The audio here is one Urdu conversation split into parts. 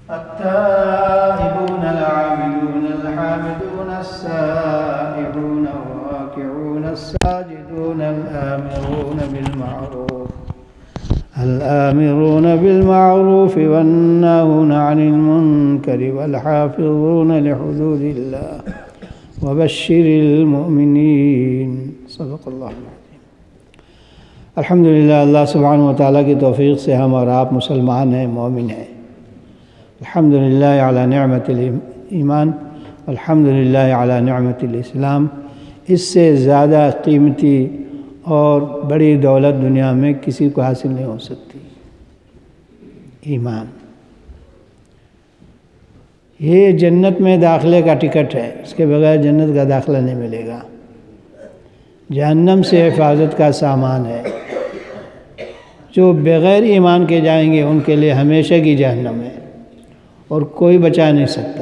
التائبون العابدون الحامدون السائحون الراكعون الساجدون الآمرون بالمعروف والناهون عن المنكر والحافظون لحدود الله وبشر المؤمنین۔ صدق اللہ العظیم۔ الحمدللہ، اللہ سبحانہ وتعالیٰ کی توفیق سے ہم اور آپ مسلمان ہیں، مومن ہیں۔ الحمدللہ علی نعمت الایمان، الحمدللہ علی نعمت الاسلام۔ اس سے زیادہ قیمتی اور بڑی دولت دنیا میں کسی کو حاصل نہیں ہو سکتی، ایمان۔ یہ جنت میں داخلے کا ٹکٹ ہے، اس کے بغیر جنت کا داخلہ نہیں ملے گا۔ جہنم سے حفاظت کا سامان ہے۔ جو بغیر ایمان کے جائیں گے ان کے لیے ہمیشہ کی جہنم ہے، اور کوئی بچا نہیں سکتا۔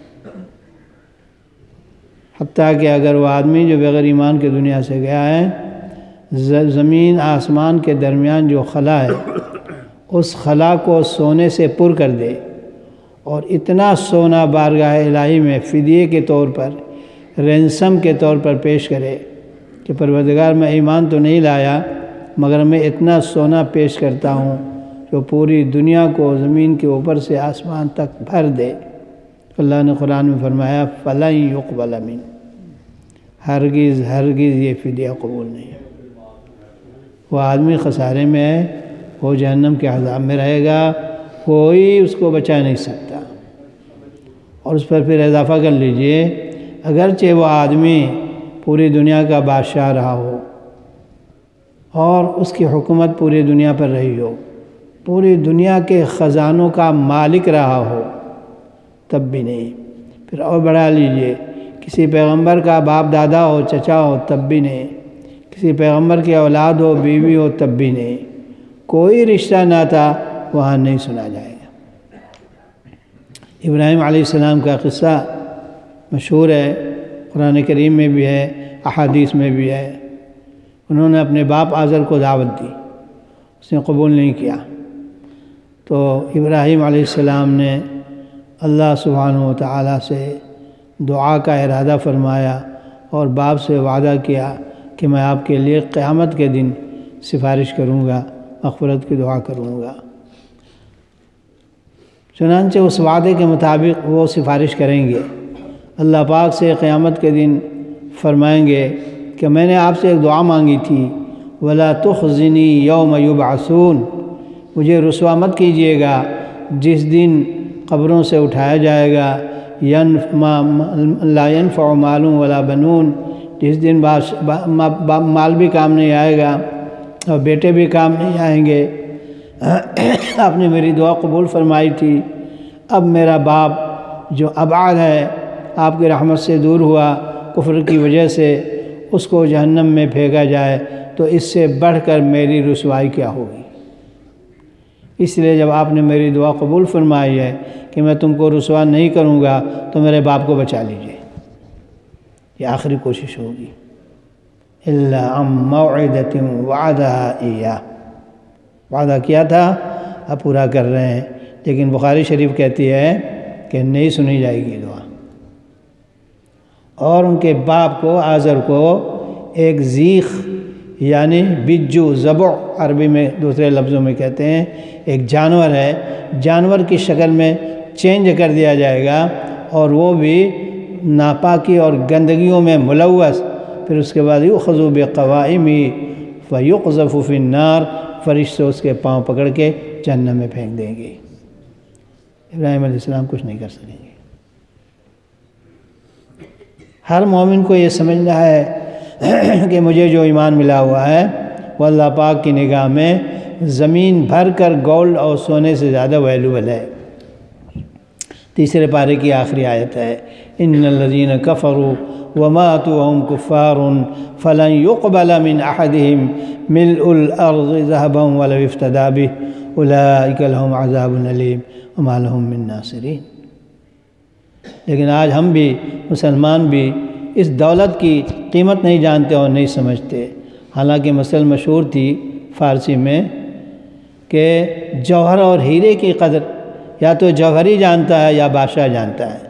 حتیٰ کہ اگر وہ آدمی جو بغیر ایمان کے دنیا سے گیا ہے، زمین آسمان کے درمیان جو خلا ہے، اس خلا کو سونے سے پر کر دے، اور اتنا سونا بارگاہ الہی میں فدیے کے طور پر، رینسم کے طور پر پیش کرے کہ پروردگار میں ایمان تو نہیں لایا، مگر میں اتنا سونا پیش کرتا ہوں جو پوری دنیا کو زمین کے اوپر سے آسمان تک بھر دے۔ اللہ نے قرآن میں فرمایا فَلَن يُقْبَلَ مِنْ، ہرگز یہ فدیہ قبول نہیں۔ وہ آدمی خسارے میں ہے، وہ جہنم کے عذاب میں رہے گا، کوئی اس کو بچا نہیں سکتا۔ اور اس پر پھر اضافہ کر لیجئے، اگرچہ وہ آدمی پوری دنیا کا بادشاہ رہا ہو اور اس کی حکومت پوری دنیا پر رہی ہو، پوری دنیا کے خزانوں کا مالک رہا ہو، تب بھی نہیں۔ پھر اور بڑھا لیجئے، کسی پیغمبر کا باپ دادا ہو، چچا ہو، تب بھی نہیں۔ کسی پیغمبر کی اولاد ہو، بیوی ہو، تب بھی نہیں۔ کوئی رشتہ ناتا وہاں نہیں سنا جائے گا۔ ابراہیم علیہ السلام کا قصہ مشہور ہے، قرآن کریم میں بھی ہے، احادیث میں بھی ہے۔ انہوں نے اپنے باپ آزر کو دعوت دی، اس نے قبول نہیں کیا، تو ابراہیم علیہ السلام نے اللہ سبحانہ وتعالیٰ سے دعا کا ارادہ فرمایا اور باپ سے وعدہ کیا کہ میں آپ کے لیے قیامت کے دن سفارش کروں گا، مغفرت کی دعا کروں گا۔ چنانچہ اس وعدے کے مطابق وہ سفارش کریں گے۔ اللہ پاک سے قیامت کے دن فرمائیں گے کہ میں نے آپ سے ایک دعا مانگی تھی، وَلَا تُخْزِنِي يَوْمَ يُبْعَثُونَ، مجھے رسوا مت کیجیے گا جس دن قبروں سے اٹھایا جائے گا، لا ينفع مال ولا بنون، جس دن مال بھی کام نہیں آئے گا اور بیٹے بھی کام نہیں آئیں گے۔ آپ نے میری دعا قبول فرمائی تھی، اب میرا باپ جو ابعد ہے، آپ کی رحمت سے دور ہوا کفر کی وجہ سے، اس کو جہنم میں پھینکا جائے تو اس سے بڑھ کر میری رسوائی کیا ہوگی۔ اس لیے جب آپ نے میری دعا قبول فرمائی ہے کہ میں تم کو رسوا نہیں کروں گا، تو میرے باپ کو بچا لیجئے، یہ آخری کوشش ہوگی۔ إِلَّا عَن مَوْعِدَةٍ وَعَدَهَا إِيَّاهُ، وعدہ کیا تھا اب پورا کر رہے ہیں، لیکن بخاری شریف کہتی ہے کہ نہیں سنی جائے گی دعا۔ اور ان کے باپ کو، آزر کو، ایک زیخ یعنی بجو، ضبع عربی میں دوسرے لفظوں میں کہتے ہیں، ایک جانور ہے، جانور کی شکل میں چینج کر دیا جائے گا، اور وہ بھی ناپاکی اور گندگیوں میں ملوث۔ پھر اس کے بعد یؤخذ بقوائمہ فیقذف فی النار، فرشتے اس کے پاؤں پکڑ کے جہنم میں پھینک دیں گے۔ ابراہیم علیہ السلام کچھ نہیں کر سکیں گے۔ ہر مومن کو یہ سمجھنا ہے کہ مجھے جو ایمان ملا ہوا ہے وہ اللہ پاک کی نگاہ میں زمین بھر کر گولڈ اور سونے سے زیادہ ویلیوبل ہے۔ تیسرے پارے کی آخری آیت ہے، ان الذین کفروا وماتوا وهم کفار فلن يقبل من احدهم ملء الارض ذهبا ولو افتدى به اولئک لهم عذاب الیم وما لهم من ناصرین۔ لیکن آج ہم بھی، مسلمان بھی، اس دولت کی قیمت نہیں جانتے اور نہیں سمجھتے۔ حالانکہ مثل مشہور تھی فارسی میں کہ جوہر اور ہیرے کی قدر یا تو جوہری جانتا ہے یا بادشاہ جانتا ہے۔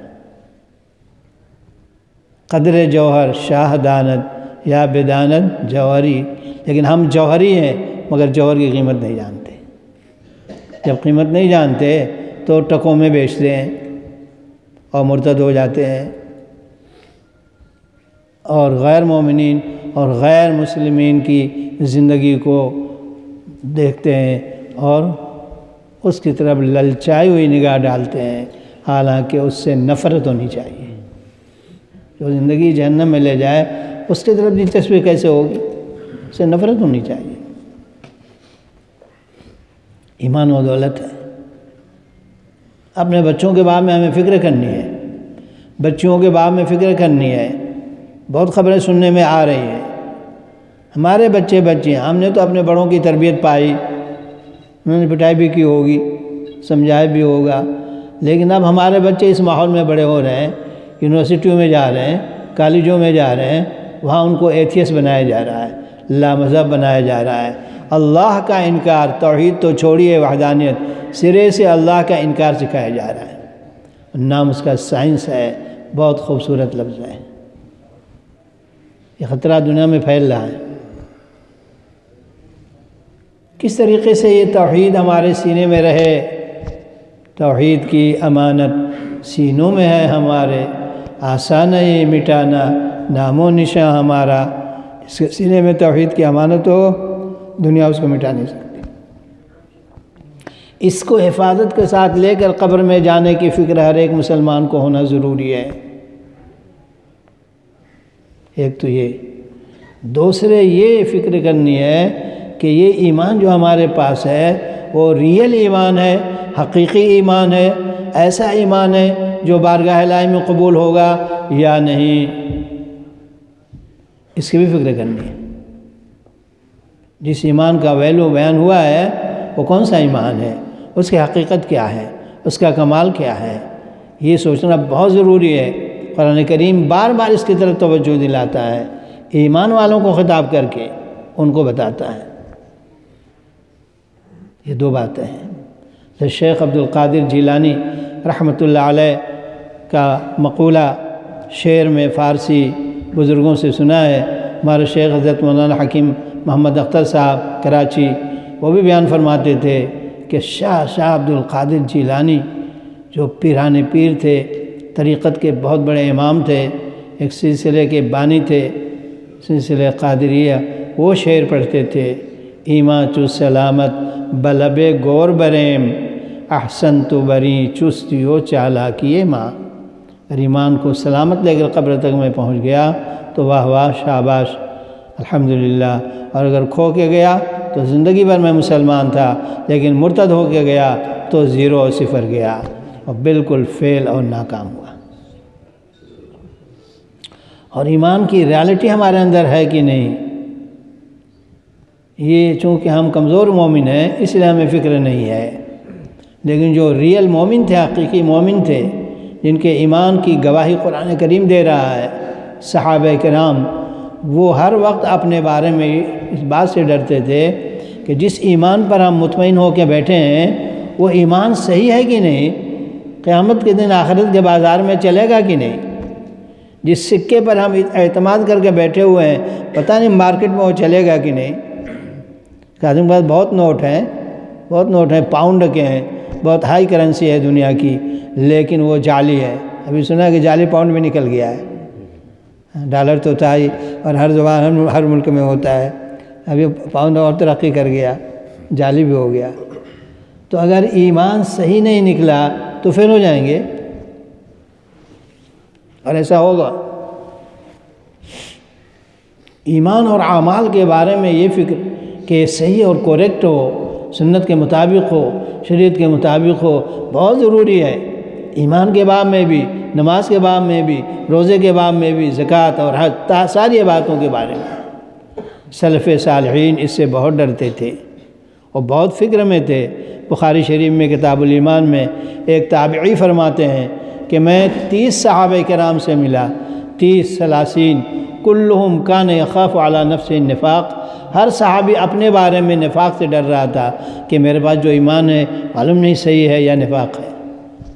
قدر جوہر شاہ دانت یا بدانت جوہری، لیکن ہم جوہری ہیں مگر جوہر کی قیمت نہیں جانتے۔ جب قیمت نہیں جانتے تو ٹکوں میں بیچتے ہیں اور مرتد ہو جاتے ہیں، اور غیر مومنین اور غیر مسلمین کی زندگی کو دیکھتے ہیں اور اس کی طرف للچائی ہوئی نگاہ ڈالتے ہیں، حالانکہ اس سے نفرت ہونی چاہیے۔ جو زندگی جہنم میں لے جائے اس کی طرف دلچسپی کیسے ہوگی؟ اس سے نفرت ہونی چاہیے۔ ایمان و دولت ہے۔ اپنے بچوں کے باب میں ہمیں فکر کرنی ہے، بچیوں کے باب میں فکر کرنی ہے۔ بہت خبریں سننے میں آ رہی ہیں، ہمارے بچے بچیاں، ہم نے تو اپنے بڑوں کی تربیت پائی، انہوں نے پٹائی بھی کی ہوگی، سمجھایا بھی ہوگا، لیکن اب ہمارے بچے اس ماحول میں بڑے ہو رہے ہیں، یونیورسٹیوں میں جا رہے ہیں، کالجوں میں جا رہے ہیں، وہاں ان کو ایتھیسٹ بنایا جا رہا ہے، لا مذہب بنایا جا رہا ہے، اللہ کا انکار، توحید تو چھوڑیے وحدانیت، سرے سے اللہ کا انکار سکھایا جا رہا ہے۔ نام اس کا سائنس ہے، بہت خوبصورت لفظ ہے۔ یہ خطرہ دنیا میں پھیل رہا ہے۔ کس طریقے سے یہ توحید ہمارے سینے میں رہے؟ توحید کی امانت سینوں میں ہے ہمارے، آسان ہے یہ مٹانا، نام و نشاں ہمارا۔ اس کے سینے میں توحید کی امانت ہو، دنیا اس کو مٹا نہیں سکتی۔ اس کو حفاظت کے ساتھ لے کر قبر میں جانے کی فکر ہر ایک مسلمان کو ہونا ضروری ہے۔ ایک تو یہ، دوسرے یہ فکر کرنی ہے کہ یہ ایمان جو ہمارے پاس ہے وہ ریئل ایمان ہے، حقیقی ایمان ہے، ایسا ایمان ہے جو بارگاہ الہی میں قبول ہوگا یا نہیں، اس کی بھی فکر کرنی ہے۔ جس ایمان کا ویلو بیان ہوا ہے وہ کون سا ایمان ہے، اس کی حقیقت کیا ہے، اس کا کمال کیا ہے، یہ سوچنا بہت ضروری ہے۔ قرآن کریم بار بار اس کی طرف توجہ دلاتا ہے، ایمان والوں کو خطاب کر کے ان کو بتاتا ہے۔ یہ دو باتیں ہیں۔ شیخ عبد القادر جیلانی رحمۃ اللہ علیہ کا مقولہ شعر میں فارسی بزرگوں سے سنا ہے، ہمارے شیخ حضرت مولانا حکیم محمد اختر صاحب کراچی، وہ بھی بیان فرماتے تھے کہ شاہ عبد القادر جیلانی جو پیران پیر تھے، طریقت کے بہت بڑے امام تھے، ایک سلسلے کے بانی تھے، سلسلہ قادریہ، وہ شعر پڑھتے تھے: ایمان چو سلامت بلب گور بریم، احسن تو بری چستیو چالاکیے ماں۔ اگر ایمان کو سلامت لے کر قبر تک میں پہنچ گیا تو واہ واہ شاباش الحمدللہ، اور اگر کھو کے گیا تو زندگی بھر میں مسلمان تھا لیکن مرتد ہو کے گیا تو 0 0 گیا اور بالکل فیل اور ناکام ہوا۔ اور ایمان کی ریالٹی ہمارے اندر ہے کہ نہیں، یہ چونکہ ہم کمزور مومن ہیں اس لیے ہمیں فکر نہیں ہے، لیکن جو ریئل مومن تھے، حقیقی مومن تھے، جن کے ایمان کی گواہی قرآن کریم دے رہا ہے، صحابہ کرام، وہ ہر وقت اپنے بارے میں اس بات سے ڈرتے تھے کہ جس ایمان پر ہم مطمئن ہو کے بیٹھے ہیں وہ ایمان صحیح ہے کہ نہیں، قیامت کے دن آخرت کے بازار میں چلے گا کہ نہیں۔ جس سکے پر ہم اعتماد کر کے بیٹھے ہوئے ہیں پتہ نہیں مارکیٹ میں وہ چلے گا کہ نہیں۔ کے پاس بہت نوٹ ہیں، پاؤنڈ کے ہیں، بہت ہائی کرنسی ہے دنیا کی، لیکن وہ جعلی ہے۔ ابھی سنا کہ جعلی پاؤنڈ بھی نکل گیا ہے، ڈالر تو تھا ہی اور ہر زبان ہر ملک میں ہوتا ہے، ابھی پاؤنڈ اور ترقی کر گیا، جعلی بھی ہو گیا۔ تو اگر ایمان صحیح نہیں نکلا تو پھر ہو جائیں گے، اور ایسا ہوگا۔ ایمان اور اعمال کے بارے میں یہ فکر کہ صحیح اور کوریکٹ ہو، سنت کے مطابق ہو، شریعت کے مطابق ہو، بہت ضروری ہے۔ ایمان کے باب میں بھی، نماز کے باب میں بھی، روزے کے باب میں بھی، زکوٰۃ اور حج، ساری باتوں کے بارے میں سلف صالحین اس سے بہت ڈرتے تھے اور بہت فکر میں تھے۔ بخاری شریف میں کتاب الایمان میں ایک تابعی فرماتے ہیں کہ میں 30 صحابہ کرام سے ملا، 30 30 کلہم کان یخاف علی نفس النفاق، ہر صحابی اپنے بارے میں نفاق سے ڈر رہا تھا کہ میرے پاس جو ایمان ہے معلوم نہیں صحیح ہے یا نفاق ہے۔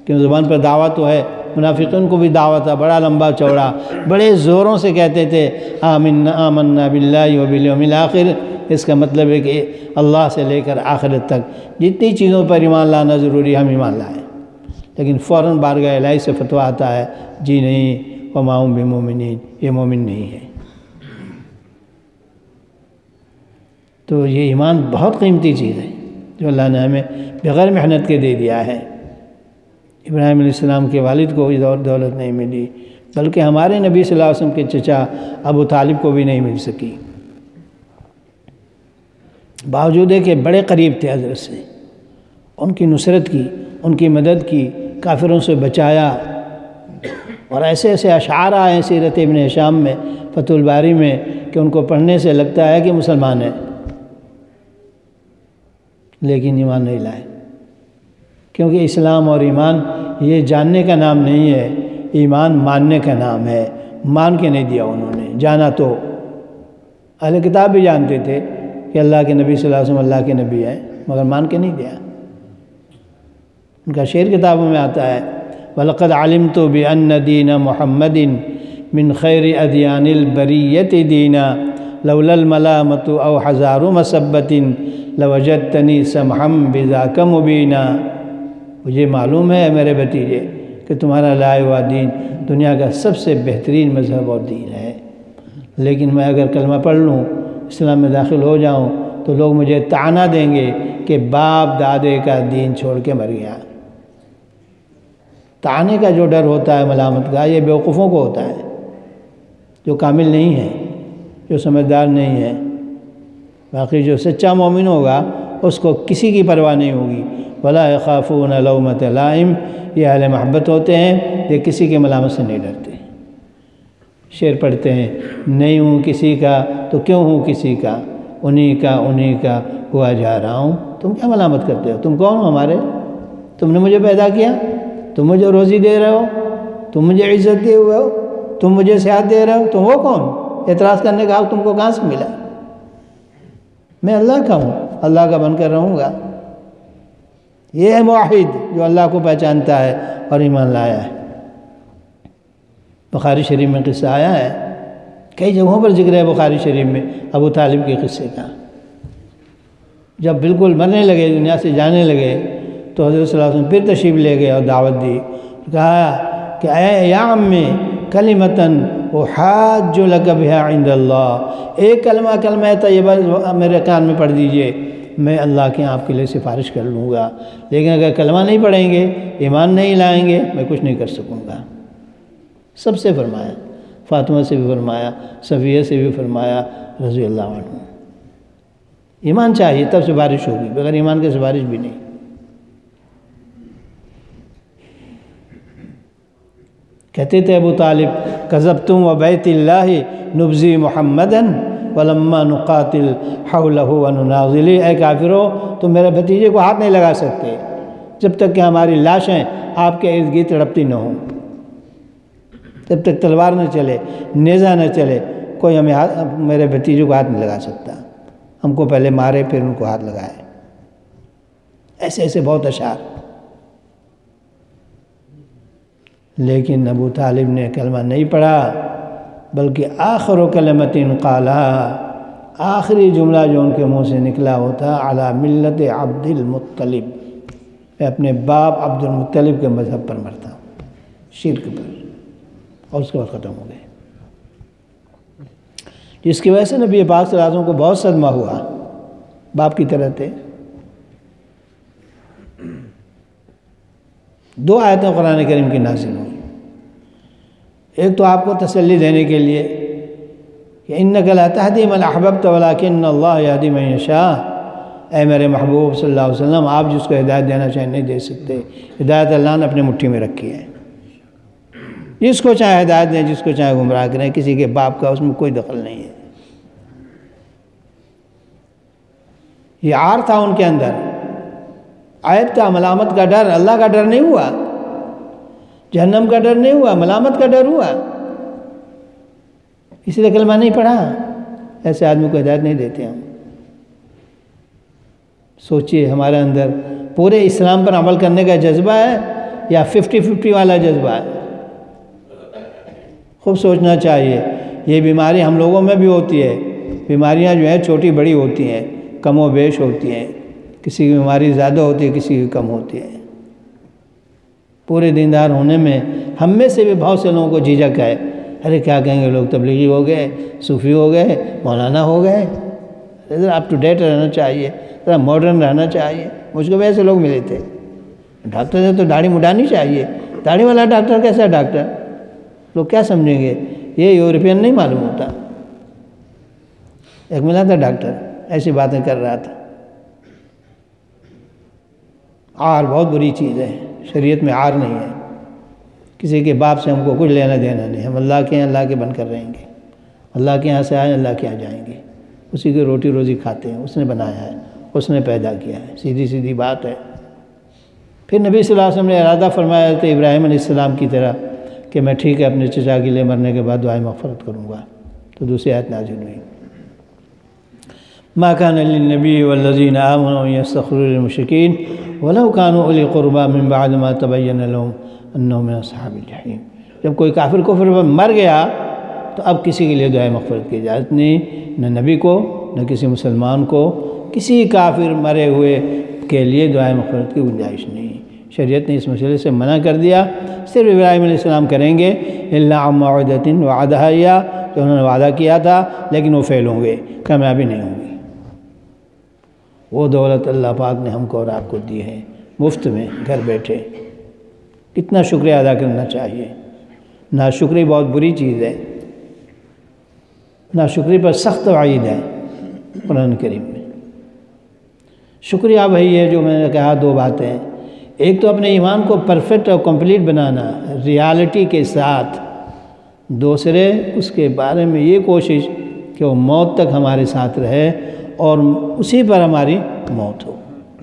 کہ زبان پر دعوت تو ہے، منافقین کو بھی دعوت تھا بڑا لمبا چوڑا، بڑے زوروں سے کہتے تھے آمنا باللہ وبالیوم الآخر۔ اس کا مطلب ہے کہ اللہ سے لے کر آخرت تک جتنی چیزوں پر ایمان لانا ضروری ہم ایمان لائیں، لیکن فوراً بارگاہ الہی سے فتویٰ آتا ہے جی نہیں، وما ہم بمومنین، یہ مومن نہیں ہے۔ تو یہ ایمان بہت قیمتی چیز ہے جو اللہ نے ہمیں بغیر محنت کے دے دیا ہے۔ ابراہیم علیہ السلام کے والد کو کوئی دولت نہیں ملی، بلکہ ہمارے نبی صلی اللہ علیہ وسلم کے چچا ابو طالب کو بھی نہیں مل سکی، باوجود ہے کہ بڑے قریب تھے حضرت سے، ان کی نصرت کی، ان کی مدد کی، کافروں سے بچایا۔ اور ایسے ایسے اشعار آئے ہیں سیرت ابن ہشام میں، فتح الباری میں، کہ ان کو پڑھنے سے لگتا ہے کہ مسلمان ہیں، لیکن ایمان نہیں لائے، کیونکہ اسلام اور ایمان یہ جاننے کا نام نہیں ہے، ایمان ماننے کا نام ہے۔ مان کے نہیں دیا انہوں نے، جانا تو اہل کتاب بھی جانتے تھے کہ اللہ کے نبی صلی اللہ علیہ وسلم اللہ کے نبی ہیں، مگر مان کے نہیں دیا۔ ان کا شعر کتابوں میں آتا ہے وَلَقَدْ عَلِمْتُ بِأَنَّ دِينَ مُحَمَّدٍ مِّن خَيْرِ أَدْيَانِ الْبَرِيَّةِ دِينًا لَوْلَا الْمَلَامَةُ أَوْ حَذَارُ مَسَبَّةٍ لَوَجَدْتَنِي سَمْحًا بِذَاكَ مُبِينًا۔ مجھے معلوم ہے میرے بھتیجے کہ تمہارا لائے ہوا دین دنیا کا سب سے بہترین مذہب اور دین ہے، لیکن میں اگر کلمہ پڑھ لوں، اسلام میں داخل ہو جاؤں، تو لوگ مجھے طعنہ دیں گے کہ باپ دادے کا دین چھوڑ کے مر گیا۔ طعنے کا جو ڈر ہوتا ہے، ملامت کا، یہ بیوقوفوں کو ہوتا ہے، جو کامل نہیں ہے، جو سمجھدار نہیں ہے۔ باقی جو سچا مومن ہوگا اس کو کسی کی پرواہ نہیں ہوگی۔ وَلَا يَخَافُونَ لَوْمَةَ لَائِمٍ، یہ اہل محبت ہوتے ہیں، یہ کسی کے ملامت سے نہیں ڈرتے۔ شعر پڑھتے ہیں نہیں ہوں کسی کا تو کیوں ہوں کسی کا، انہی کا ہوا جا رہا ہوں۔ تم کیا ملامت کرتے ہو؟ تم کون ہو ہمارے؟ تم نے مجھے پیدا کیا، تم مجھے روزی دے رہے ہو، تم مجھے عزت دیے ہوئے ہو، تم مجھے صحت دے رہے ہو، تم ہو کون؟ اعتراض کرنے کا حق تم کو کہاں سے ملا؟ میں اللہ کا ہوں، اللہ کا بن کر رہوں گا۔ یہ ہے موحد جو اللہ کو پہچانتا ہے اور ایمان لایا ہے۔ بخاری شریف میں قصہ آیا ہے، کئی جگہوں پر ذکر ہے بخاری شریف میں ابو طالب کے قصے کا۔ جب بالکل مرنے لگے، دنیا سے جانے لگے، تو حضرت صلی اللہ علیہ وسلم پھر تشریف لے گئے اور دعوت دی، کہا کہ اے یا عمی کلمتاً احاج لک بہا عند اللہ، ایک کلمہ طیبہ میرے کان میں پڑھ دیجئے، میں اللہ کے آپ کے لیے سفارش کر لوں گا، لیکن اگر کلمہ نہیں پڑھیں گے، ایمان نہیں لائیں گے، میں کچھ نہیں کر سکوں گا۔ سب سے فرمایا، فاطمہ سے بھی فرمایا، صفیہ سے بھی فرمایا رضی اللہ عنہ۔ ایمان چاہیے تب سفارش ہوگی، بغیر ایمان کے سفارش بھی نہیں۔ کہتے تھے ابو طالب کذبتم وبیت اللہ نبزی محمدًا ولما نقاتل حولہ ونناظل، اے کافرو تم میرے بھتیجے کو ہاتھ نہیں لگا سکتے جب تک کہ ہماری لاشیں آپ کے ارد گرد تڑپتی نہ ہوں، جب تک تلوار نہ چلے، نیزہ نہ چلے، کوئی ہمیں میرے بھتیجے کو ہاتھ نہیں لگا سکتا۔ ہم کو پہلے مارے پھر ان کو ہاتھ لگائے۔ ایسے ایسے بہت اشعار۔ لیکن ابو طالب نے کلمہ نہیں پڑھا، بلکہ آخر کلمۃ قالها، آخری جملہ جو ان کے منہ سے نکلا ہوتا علی ملت عبد المطلب، میں اپنے باپ عبد المطلب کے مذہب پر مرتا ہوں، شرک پر، اور اس کے بعد ختم ہو گئے۔ جس کی وجہ سے نبی پاک صلی اللہ علیہ وسلم کو بہت صدمہ ہوا، باپ کی طرح تھے۔ 2 آیتیں قرآن کریم کی نازل ہوئی، ایک تو آپ کو تسلی دینے کے لیے کہ اِنَّكَ لَا تَهْدِي مَنْ أَحْبَبْتَ وَلَكِنَّ اللَّهَ يَهْدِي مَنْ يَشَاءُ، اے میرے محبوب صلی اللہ علیہ وسلم، آپ جس کو ہدایت دینا چاہیں نہیں دے سکتے، ہدایت اللہ نے اپنے مٹھی میں رکھی ہے، جس کو چاہے ہدایت دیں، جس کو چاہے گمراہ کریں، کسی کے باپ کا اس میں کوئی دخل نہیں ہے۔ یہ عار تھا ان کے اندر، عیب تھا، ملامت کا ڈر، اللہ کا ڈر نہیں ہوا، جہنم کا ڈر نہیں ہوا، ملامت کا ڈر ہوا، اس لیے کلمہ نہیں پڑھا۔ ایسے آدمی کو ہدایت نہیں دیتے ہم۔ سوچئے ہمارے اندر پورے اسلام پر عمل کرنے کا جذبہ ہے، یا 50-50 والا جذبہ ہے؟ خوب سوچنا چاہیے. یہ بیماری ہم لوگوں میں بھی ہوتی ہے. بیماریاں جو ہیں چھوٹی بڑی ہوتی ہیں، کم و بیش ہوتی ہیں. کسی کی بیماری زیادہ ہوتی ہے، کسی کی کم ہوتی ہے. پورے دیندار ہونے میں ہم میں سے بھی بہت سے لوگوں کو جھجک ہے. ارے کیا کہیں گے لوگ، تبلیغی ہو گئے، صوفی ہو گئے، مولانا ہو گئے. ذرا اپ ٹو ڈیٹ رہنا چاہیے، ذرا ماڈرن رہنا چاہیے. مجھ کو ویسے لوگ ملے تھے. ڈاکٹر سے تو داڑھی مڈانی چاہیے. داڑھی والا ڈاکٹر کیسا ڈاکٹر؟ لوگ کیا سمجھیں گے؟ یہ یورپین نہیں معلوم ہوتا. ایک ملا تھا ڈاکٹر، ایسی باتیں کر رہا تھا. عار بہت بری چیز ہے، شریعت میں عار نہیں ہے. کسی کے باپ سے ہم کو کچھ لینا دینا نہیں. ہم اللہ کے ہیں، اللہ کے بن کر رہیں گے. اللہ کے یہاں سے آئے، اللہ کے یہاں جائیں گے. اسی کی روٹی روزی کھاتے ہیں. اس نے بنایا ہے، اس نے پیدا کیا ہے. سیدھی سیدھی بات ہے. پھر نبی صلی اللہ علیہ وسلم نے ارادہ فرمایا تھا ابراہیم علیہ السلام کی طرح کہ میں ٹھیک ہے اپنے چچا کے لیے مرنے کے بعد دعائیں مغفرت کروں گا. تو دوسری آیت نازل ہوئی، ما كان للنبي والذين آمنوا أن يستغفروا للمشركين ولو كانوا أولي قربى من بعد ما تبين لهم أنهم من أصحاب الجحيم. جب کوئی کافر کفر پر مر گیا تو اب کسی کے لیے دعائیں مغفرت کی اجازت نہیں، نہ نبی کو، نہ کسی مسلمان کو. کسی کافر مرے ہوئے کے لیے دعائیں مغفرت کی گنجائش نہیں. شریعت نے اس مسئلے سے منع کر دیا. صرف ابراہیم علیہ السلام کریں گے الا عن موعدۃ وعدہا ایاہ، جو انہوں نے وعدہ کیا تھا لیکن وہ فیل ہوں گے، کامیابی نہیں ہوں گی. وہ دولت اللہ پاک نے ہم کو اور آپ کو دی ہے مفت میں، گھر بیٹھے. کتنا شکریہ ادا کرنا چاہیے. ناشکری بہت بری چیز ہے. ناشکری پر سخت وعید ہے قرآن کریم میں. شکریہ وہی ہے جو میں نے کہا. دو باتیں، ایک تو اپنے ایمان کو پرفیکٹ اور کمپلیٹ بنانا ریالٹی کے ساتھ. دوسرے اس کے بارے میں یہ کوشش کہ وہ موت تک ہمارے ساتھ رہے اور اسی پر ہماری موت ہو.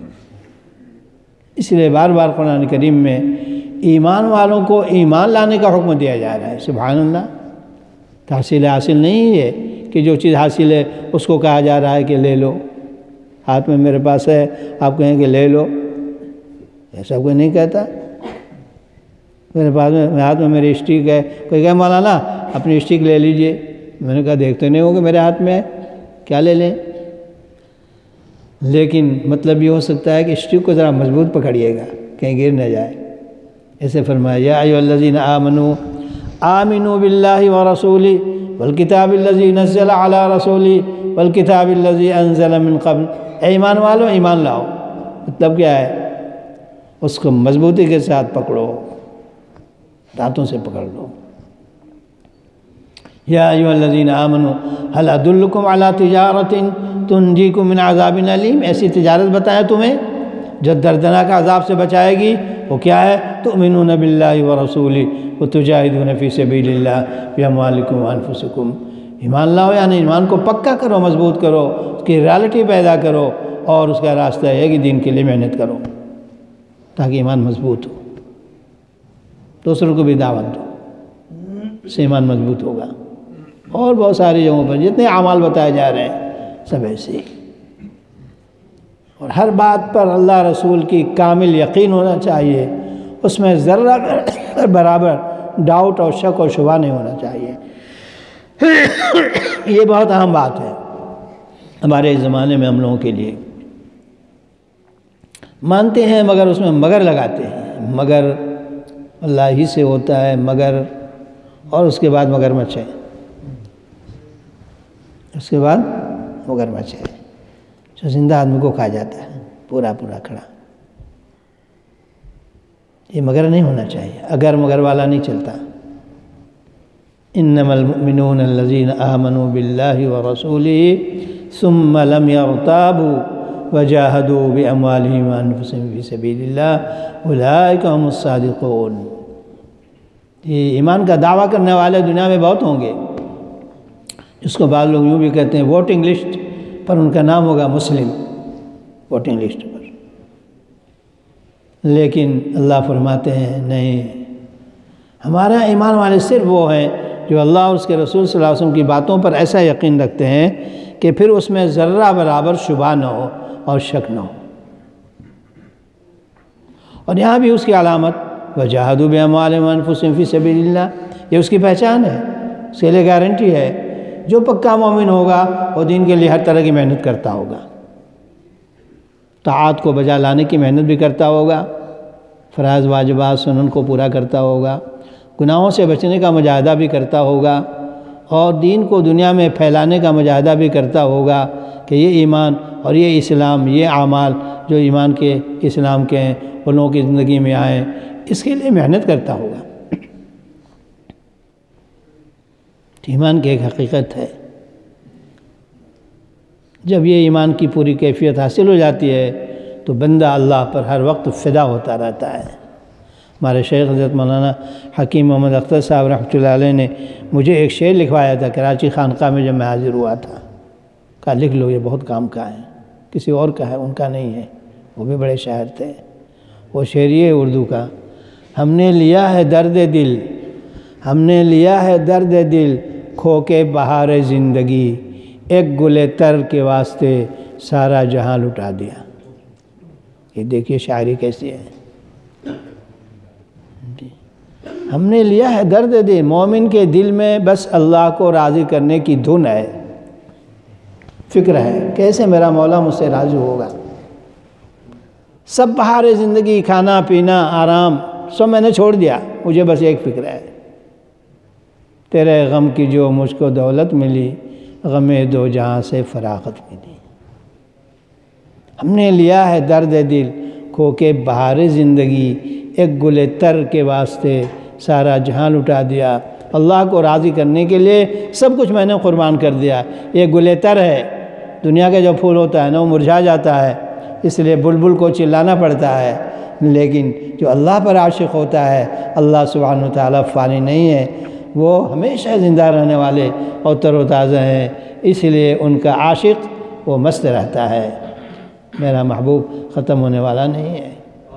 اس لیے بار بار قرآن کریم میں ایمان والوں کو ایمان لانے کا حکم دیا جا رہا ہے. سبحان اللہ. تحصیل حاصل نہیں ہے کہ جو چیز حاصل ہے اس کو کہا جا رہا ہے کہ لے لو. ہاتھ میں میرے پاس ہے، آپ کہیں کہ لے لو. ایسا کوئی نہیں کہتا. میرے پاس میں ہاتھ میں میری اسٹک ہے، کوئی کہے مولانا اپنی اسٹک لے لیجئے. میں نے کہا دیکھتے نہیں ہوں گے میرے ہاتھ میں ہے، کیا لے لیں. لیکن مطلب یہ ہو سکتا ہے کہ اسٹک کو ذرا مضبوط پکڑیے گا کہیں گر نہ جائے. ایسے فرمایا یا ایھا الذین آمنوا آمنوا باللہ ورسولہ والکتاب الذی نزل علی رسولہ والکتاب الذی انزل من قبل. اے ایمان والو ایمان لاؤ. مطلب کیا ہے؟ اس کو مضبوطی کے ساتھ پکڑو، دانتوں سے پکڑ لو. یا ایھا الذین آمنوا هل ادلکم علی تجارۃ تنجیکم من عذاب علیم. ایسی تجارت بتایا تمہیں جو دردناک عذاب سے بچائے گی. وہ کیا ہے؟ تؤمنون باللہ ورسولہ وتجاہدون فی سبیل اللہ باموالکم وانفسکم. ایمان لاؤ یعنی ایمان کو پکا کرو، مضبوط کرو، اس کی ریالٹی پیدا کرو اور اس کا راستہ ہے کہ دین کے لیے محنت کرو تاکہ ایمان مضبوط ہو. دوسروں کو بھی دعوت دو، اس سے ایمان مضبوط ہوگا. اور بہت ساری جگہوں پر جتنے اعمال بتائے جا رہے ہیں سب ایسے ہی. اور ہر بات پر اللہ رسول کی کامل یقین ہونا چاہیے. اس میں ذرہ برابر ڈاؤٹ اور شک اور شبہ نہیں ہونا چاہیے. یہ بہت اہم بات ہے ہمارے اس زمانے میں ہم لوگوں کے لیے. مانتے ہیں مگر اس میں مگر لگاتے ہیں. مگر اللہ ہی سے ہوتا ہے مگر، اور اس کے بعد مگرمچھ ہے. اس کے بعد مگرمچھ ہے جو زندہ آدمی کو کھا جاتا ہے پورا پورا کھڑا. یہ مگر نہیں ہونا چاہیے. اگر مگر والا نہیں چلتا. انما المؤمنون الذین آمنوا باللہ ورسولہ ثم لم يرتابوا وجاہدوا باموالہم وانفسہم فی سبیل اللہ اولئک هم الصادقون. یہ ایمان کا دعویٰ کرنے والے دنیا میں بہت ہوں گے، جس کو بعض لوگ یوں بھی کہتے ہیں ووٹنگ لسٹ پر ان کا نام ہوگا مسلم، ووٹنگ لسٹ پر. لیکن اللہ فرماتے ہیں نہیں، ہمارا ایمان والے صرف وہ ہیں جو اللہ اور اس کے رسول صلی اللہ علیہ وسلم کی باتوں پر ایسا یقین رکھتے ہیں کہ پھر اس میں ذرہ برابر شبہ نہ ہو اور شک نہ ہو. اور یہاں بھی اس کی علامت وجاہدوا باموالہم وانفسہم فی سبیل اللہ، یہ اس کی پہچان ہے، اس کے لیے گارنٹی ہے۔ جو پکا مومن ہوگا وہ دین کے لیے ہر طرح کی محنت کرتا ہوگا، طاعات کو بجا لانے کی محنت بھی کرتا ہوگا، فرائض واجبات سنن کو پورا کرتا ہوگا، گناہوں سے بچنے کا مجاہدہ بھی کرتا ہوگا، اور دین کو دنیا میں پھیلانے کا مجاہدہ بھی کرتا ہوگا کہ یہ ایمان اور یہ اسلام، یہ اعمال جو ایمان کے اسلام کے ہیں وہ لوگوں کی زندگی میں آئیں، اس کے لیے محنت کرتا ہوگا۔ ایمان کی ایک حقیقت ہے، جب یہ ایمان کی پوری کیفیت حاصل ہو جاتی ہے تو بندہ اللہ پر ہر وقت فدا ہوتا رہتا ہے۔ ہمارے شیخ حضرت مولانا حکیم محمد اختر صاحب رحمۃ اللہ علیہ نے مجھے ایک شعر لکھوایا تھا کراچی خانقاہ میں جب میں حاضر ہوا تھا، کہا لکھ لو، یہ بہت کام کا ہے، کسی اور کا ہے، ان کا نہیں ہے، وہ بھی بڑے شاعر تھے۔ وہ شعر یہ اردو کا: ہم نے لیا ہے درد دل، ہم نے لیا ہے درد دل، کھو کے بہار زندگی، ایک گل تر کے واسطے سارا جہاں لٹا دیا۔ یہ دیکھیے شاعری کیسی ہے۔ ہم نے لیا ہے درد دل، مومن کے دل میں بس اللہ کو راضی کرنے کی دھن ہے، فکر ہے کیسے میرا مولا مجھ سے راضی ہوگا۔ سب بہار زندگی، کھانا پینا آرام سب میں نے چھوڑ دیا، مجھے بس ایک فکر ہے، تیرے غم کی جو مجھ کو دولت ملی، غم دو جہاں سے فراغت ملی۔ ہم نے لیا ہے درد دل، کھو کے بہار زندگی، ایک گل تر کے واسطے سارا جہاں لٹا دیا۔ اللہ کو راضی کرنے کے لیے سب کچھ میں نے قربان کر دیا۔ یہ گل تر ہے، دنیا کا جو پھول ہوتا ہے نا وہ مرجھا جاتا ہے، اس لیے بلبل کو چلانا پڑتا ہے، لیکن جو اللہ پر عاشق ہوتا ہے، اللہ سبحانہ وتعالیٰ فانی نہیں ہے، وہ ہمیشہ زندہ رہنے والے اور تر و تازہ ہیں، اس لیے ان کا عاشق وہ مست رہتا ہے، میرا محبوب ختم ہونے والا نہیں ہے۔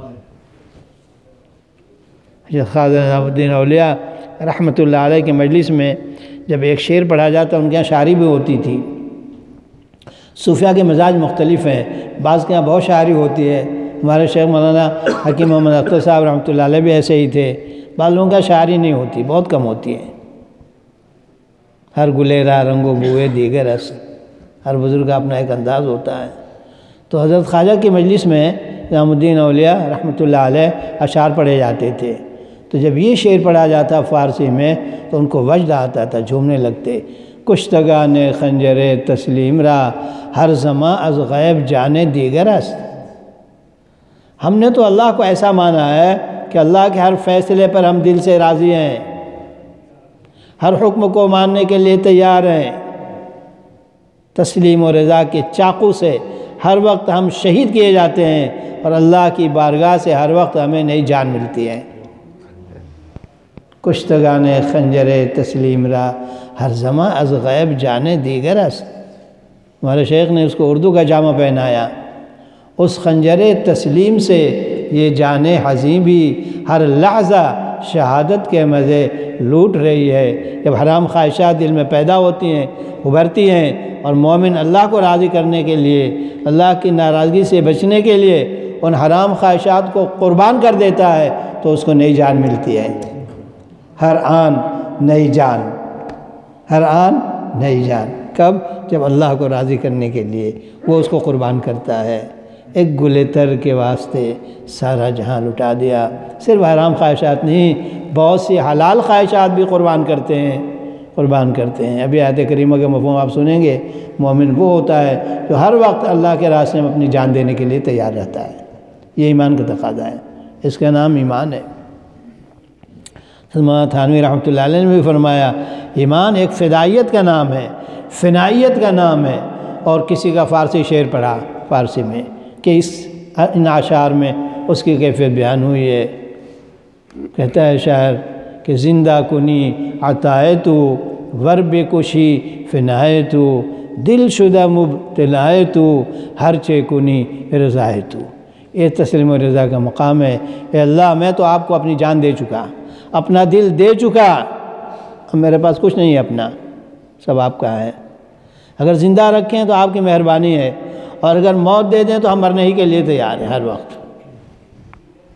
خواجہ نظام الدین اولیاء رحمۃ اللہ علیہ کے مجلس میں جب ایک شعر پڑھا جاتا ان کے یہاں شاعری بھی ہوتی تھی۔ صوفیہ کے مزاج مختلف ہیں، بعض کے یہاں بہت شاعری ہوتی ہے، ہمارے شیخ مولانا حکیم محمد اختر صاحب رحمۃ اللہ علیہ بھی ایسے ہی تھے۔ بعض لوگوں کا شاعری نہیں ہوتی، بہت کم ہوتی ہے۔ ہر گلیرا رنگ و بوئے دیگر رس، ہر بزرگ کا اپنا ایک انداز ہوتا ہے۔ تو حضرت خواجہ کی مجلس میں نظام الدین اولیاء رحمۃ اللہ علیہ اشعار پڑھے جاتے تھے، تو جب یہ شعر پڑھا جاتا فارسی میں تو ان کو وجد آتا تھا، جھومنے لگتے۔ کشتگان خنجر تسلیم را، ہر زماں از غیب جانے دیگر است۔ ہم نے تو اللہ کو ایسا مانا ہے کہ اللہ کے ہر فیصلے پر ہم دل سے راضی ہیں، ہر حکم کو ماننے کے لیے تیار ہیں۔ تسلیم و رضا کے چاقو سے ہر وقت ہم شہید کیے جاتے ہیں، اور اللہ کی بارگاہ سے ہر وقت ہمیں نئی جان ملتی ہے۔ کشتگان خنجر تسلیم را، ہر زماں از غیب جانے دیگر است۔ ہمارے شیخ نے اس کو اردو کا جامہ پہنایا، اس خنجر تسلیم سے یہ جان حزین بھی ہر لحظہ شہادت کے مزے لوٹ رہی ہے۔ جب حرام خواہشات دل میں پیدا ہوتی ہیں، ابھرتی ہیں، اور مومن اللہ کو راضی کرنے کے لیے، اللہ کی ناراضگی سے بچنے کے لیے ان حرام خواہشات کو قربان کر دیتا ہے تو اس کو نئی جان ملتی ہے۔ ہر آن نئی جان، ہر آن نئی جان، کب؟ جب اللہ کو راضی کرنے کے لیے وہ اس کو قربان کرتا ہے۔ ایک گل تر کے واسطے سارا جہاں لٹا دیا۔ صرف حرام خواہشات نہیں، بہت سی حلال خواہشات بھی قربان کرتے ہیں، قربان کرتے ہیں۔ ابھی آیت کریمہ کے مفہوم آپ سنیں گے، مومن وہ ہوتا ہے جو ہر وقت اللہ کے راستے میں اپنی جان دینے کے لیے تیار رہتا ہے۔ یہ ایمان کا تقاضا ہے، اس کا نام ایمان ہے۔ مولانا تھانوی رحمۃ اللہ علیہ نے بھی فرمایا، ایمان ایک فدائیت کا نام ہے، فنائیت کا نام ہے۔ اور کسی کا فارسی شعر پڑھا فارسی میں کہ ان اشعار میں اس کی کیفیت بیان ہوئی ہے۔ کہتا ہے شاعر کہ زندہ کنی عطائے تو، ورب کشی فنائے تو، دل شدہ مبتلائے تو، ہر چے کنی رضائے تو۔ یہ تسلیم و رضا کا مقام ہے۔ اے اللہ، میں تو آپ کو اپنی جان دے چکا، اپنا دل دے چکا، اب میرے پاس کچھ نہیں ہے اپنا، سب آپ کا ہے۔ اگر زندہ رکھیں تو آپ کی مہربانی ہے، اور اگر موت دے دیں تو ہم مرنے ہی کے لیے تیار ہیں ہر وقت۔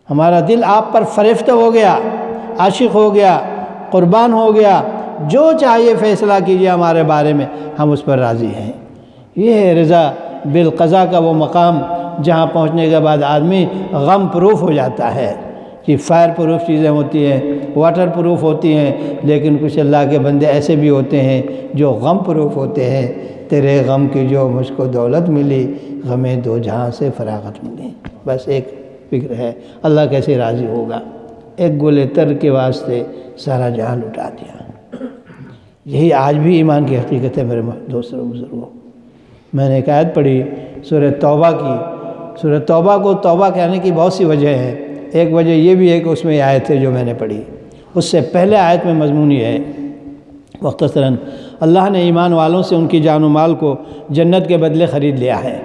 ہمارا دل آپ پر فریفتہ ہو گیا، عاشق ہو گیا، قربان ہو گیا، جو چاہیے فیصلہ کیجیے ہمارے بارے میں، ہم اس پر راضی ہیں۔ یہ ہے رضا بالقضاء کا وہ مقام جہاں پہنچنے کے بعد آدمی غم پروف ہو جاتا ہے۔ کہ فائر پروف چیزیں ہوتی ہیں، واٹر پروف ہوتی ہیں، لیکن کچھ اللہ کے بندے ایسے بھی ہوتے ہیں جو غم پروف ہوتے ہیں۔ تیرے غم کی جو مجھ کو دولت ملی، غمیں دو جہاں سے فراغت ملی۔ بس ایک فکر ہے، اللہ کیسے راضی ہوگا؟ ایک گل تر کے واسطے سارا جہاں لٹا دیا۔ یہی آج بھی ایمان کی حقیقت ہے میرے دوستوں بزرگوں۔ میں نے ایک آیت پڑھی سورہ توبہ کی۔ سورہ توبہ کو توبہ کہنے کی بہت سی وجہ ہے۔ ایک وجہ یہ بھی ہے کہ اس میں یہ آیت ہے جو میں نے پڑھی، اس سے پہلے آیت میں مضمون یہ ہے مختصراً، اللہ نے ایمان والوں سے ان کی جان و مال کو جنت کے بدلے خرید لیا ہے۔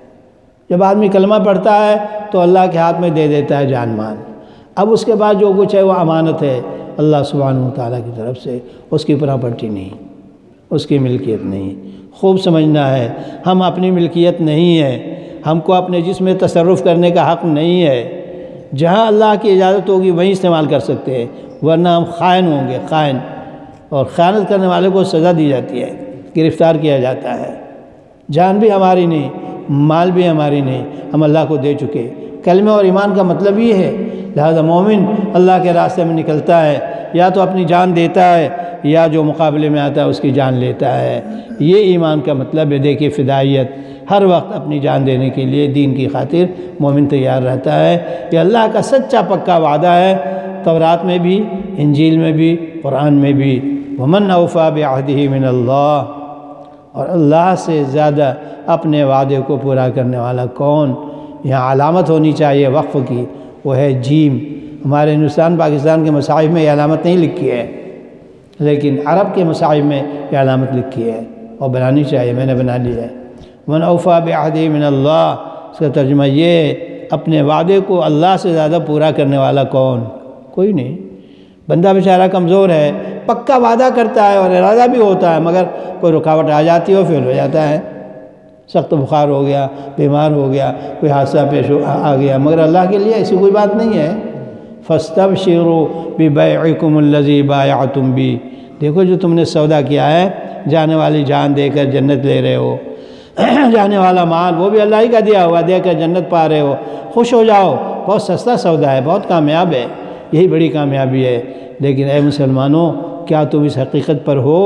جب آدمی کلمہ پڑھتا ہے تو اللہ کے ہاتھ میں دے دیتا ہے جان مال۔ اب اس کے بعد جو کچھ ہے وہ امانت ہے اللہ سبحانہ و تعالیٰ کی طرف سے، اس کی پراپرٹی نہیں، اس کی ملکیت نہیں۔ خوب سمجھنا ہے، ہم اپنی ملکیت نہیں ہے، ہم کو اپنے جسم میں تصرف کرنے کا حق نہیں ہے۔ جہاں اللہ کی اجازت ہوگی وہیں استعمال کر سکتے ہیں، ورنہ ہم خائن ہوں گے، خائن۔ اور خیانت کرنے والے کو سزا دی جاتی ہے، گرفتار کیا جاتا ہے۔ جان بھی ہماری نہیں، مال بھی ہماری نہیں، ہم اللہ کو دے چکے۔ کلمہ اور ایمان کا مطلب یہ ہے، لہذا مومن اللہ کے راستے میں نکلتا ہے، یا تو اپنی جان دیتا ہے یا جو مقابلے میں آتا ہے اس کی جان لیتا ہے۔ یہ ایمان کا مطلب ہے۔ دیکھیے فدائیت، ہر وقت اپنی جان دینے کے لیے دین کی خاطر مومن تیار رہتا ہے۔ یہ اللہ کا سچا پکا وعدہ ہے، تورات میں بھی، انجیل میں بھی، قرآن میں بھی۔ وَمَنْ أَوْفَىٰ بِعَهْدِهِ مِنَ اللَّهِ، اور اللہ سے زیادہ اپنے وعدے کو پورا کرنے والا کون؟ یہاں علامت ہونی چاہیے وقف کی، وہ ہے جیم۔ ہمارے ہندوستان پاکستان کے مصاحف میں یہ علامت نہیں لکھی ہے، لیکن عرب کے مصاحف میں یہ علامت لکھی ہے اور بنانی چاہیے، میں نے بنا لی ہے۔ وَمَنْ أَوْفَىٰ بِعَهْدِهِ مِنَ اللَّهِ، اس کا ترجمہ یہ ہے اپنے وعدے کو اللہ سے زیادہ پورا کرنے والا کون؟ کوئی نہیں۔ بندہ بیچارہ کمزور ہے، پکا وعدہ کرتا ہے اور ارادہ بھی ہوتا ہے، مگر کوئی رکاوٹ آ جاتی ہے اور فیل ہو جاتا ہے۔ سخت بخار ہو گیا، بیمار ہو گیا، کوئی حادثہ پیش آ گیا، مگر اللہ کے لیے ایسی کوئی بات نہیں ہے۔ فَاسْتَبْشِرُوا بِبَيْعِكُمُ الَّذِي بَايَعْتُمْ بِهِ، دیکھو جو تم نے سودا کیا ہے، جانے والی جان دے کر جنت لے رہے ہو، جانے والا مال وہ بھی اللہ ہی کا دیا ہوا، دے کر جنت پا رہے ہو، خوش ہو جاؤ۔ بہت سستا سودا ہے، بہت کامیاب ہے، یہی بڑی کامیابی ہے۔ لیکن اے مسلمانوں، کیا تم اس حقیقت پر ہو؟